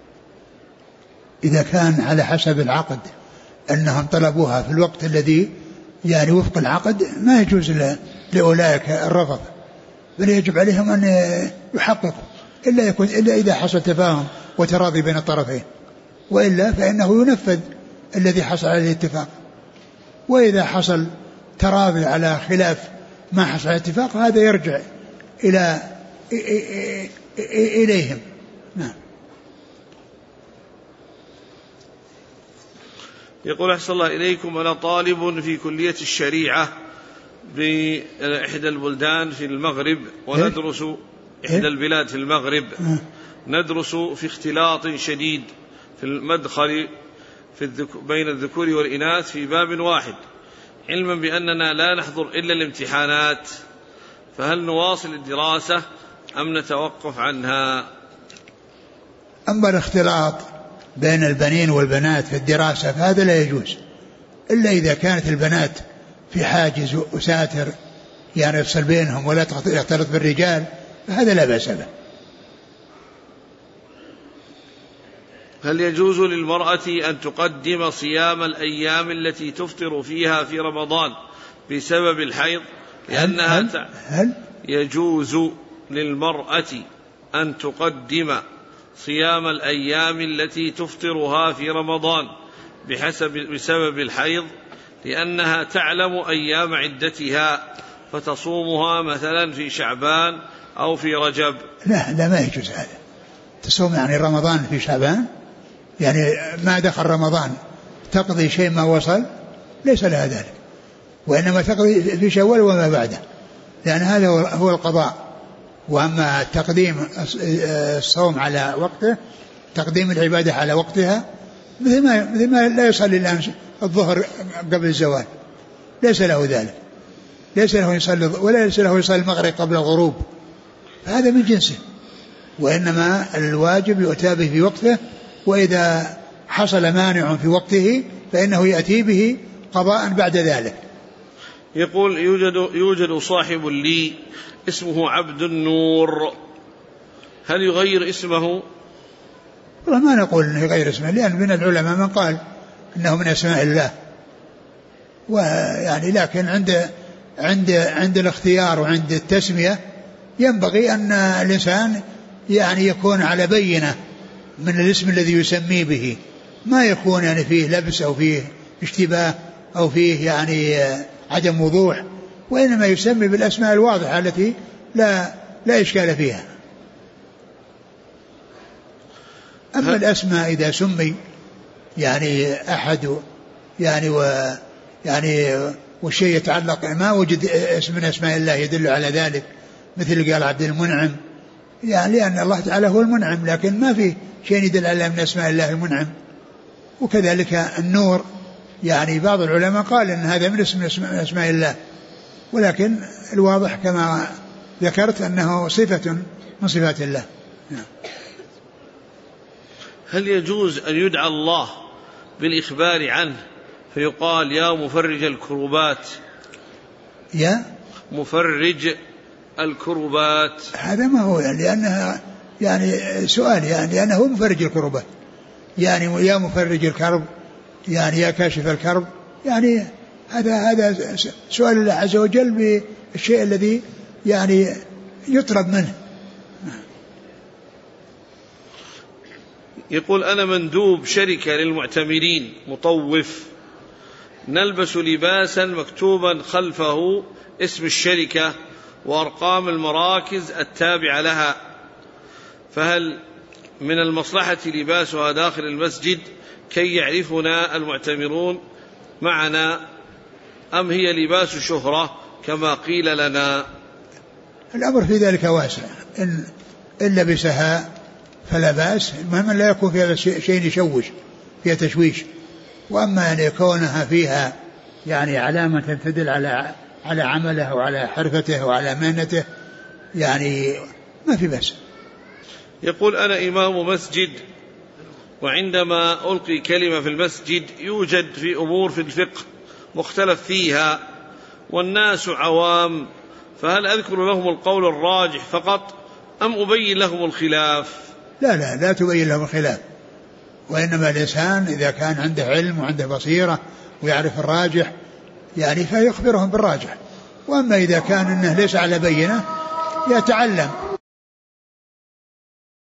إذا كان على حسب العقد أنهم طلبوها في الوقت الذي يعني وفق العقد ما يجوز لأولئك الرفض، بل يجب عليهم أن يحققوا إلا إذا حصل تفاهم وتراضي بين الطرفين، وإلا فإنه ينفذ الذي حصل عليه الاتفاق. وإذا حصل تراضي على خلاف ما حصل على الاتفاق هذا يرجع إليهم. نعم. يقول أحسن الله إليكم: أنا طالب في كلية الشريعة بإحدى البلدان في المغرب، وندرس إحدى البلاد في المغرب، ندرس في اختلاط شديد في المدخل بين الذكور والإناث في باب واحد، علما بأننا لا نحضر إلا الامتحانات، فهل نواصل الدراسة أم نتوقف عنها؟ أما الاختلاط بين البنين والبنات في الدراسة فهذا لا يجوز، إلا إذا كانت البنات في حاجز وساتر يعني يفصل بينهم ولا يختلط بالرجال، فهذا لا بأس به. هل يجوز للمرأة أن تقدم صيام الأيام التي تفطر فيها في رمضان بسبب الحيض؟ هل يجوز للمرأة أن تقدم صيام الأيام التي تفطرها في رمضان بسبب الحيض لأنها تعلم أيام عدتها فتصومها مثلا في شعبان أو في رجب؟ لا ما يجوز هذا. تصوم يعني رمضان في شعبان، يعني ما دخل رمضان تقضي شيء ما وصل، ليس لها ذلك، وإنما تقضي في شوال وما بعده، لأن هذا هو القضاء. وأما تقديم الصوم على وقته، تقديم العبادة على وقتها، مثل ما لا يصلي الآن الظهر قبل الزوال، ليس له ذلك، ليس له يصلي ولا ليس له يصلي المغرب قبل الغروب، فهذا من جنسه. وإنما الواجب يؤتى به في وقته، وإذا حصل مانع في وقته فإنه يأتي به قضاء بعد ذلك. يقول: يوجد صاحب لي اسمه عبد النور، هل يغير اسمه؟ والله ما نقول انه يغير اسمه، لأن من العلماء من قال انه من اسماء الله، ويعني لكن عند الاختيار وعند التسمية ينبغي ان الانسان يعني يكون على بينة من الاسم الذي يسميه به، ما يكون يعني فيه لبس او فيه اشتباه او فيه يعني عدم وضوح، وإنما يسمي بالأسماء الواضحة التي لا إشكال فيها. أما الأسماء إذا سمي يعني أحد يعني والشيء يتعلق ما وجد اسم من أسماء الله يدل على ذلك، مثل قال عبد المنعم، يعني لأن الله تعالى هو المنعم، لكن ما في شيء يدل على من أسماء الله المنعم. وكذلك النور، يعني بعض العلماء قال إن هذا من اسم من أسماء الله، ولكن الواضح كما ذكرت أنه صفة من صفات الله. هل يجوز أن يدعى الله بالإخبار عنه فيقال يا مفرج الكربات؟ يا مفرج الكربات، هذا ما هو يعني، لأنها يعني سؤال، يعني لأنه هو مفرج الكربات، يعني يا مفرج الكرب، يعني يا كاشف الكرب، يعني هذا سؤال الله عز وجل بالشيء الذي يعني يطلب منه. يقول أنا مندوب شركة للمعتمرين مطوف، نلبس لباسا مكتوبا خلفه اسم الشركة وأرقام المراكز التابعة لها، فهل من المصلحة لباسها داخل المسجد كي يعرفنا المعتمرون معنا، أم هي لباس شهرة كما قيل لنا؟ الأمر في ذلك واسع، إن لبسها فلا بأس، المهم لا يكون فيها شيء يشوش فيها تشويش. وأما أن يكونها فيها يعني علامة تدل على عمله وعلى حرفته وعلى مهنته، يعني ما في بأس. يقول أنا إمام مسجد، وعندما ألقي كلمة في المسجد يوجد في أمور في الفقه مختلف فيها والناس عوام، فهل أذكر لهم القول الراجح فقط أم أبين لهم الخلاف؟ لا تبين لهم الخلاف، وإنما الإنسان إذا كان عنده علم وعنده بصيرة ويعرف الراجح يعني فيخبرهم بالراجح، وأما إذا كان إنه ليس على بينة يتعلم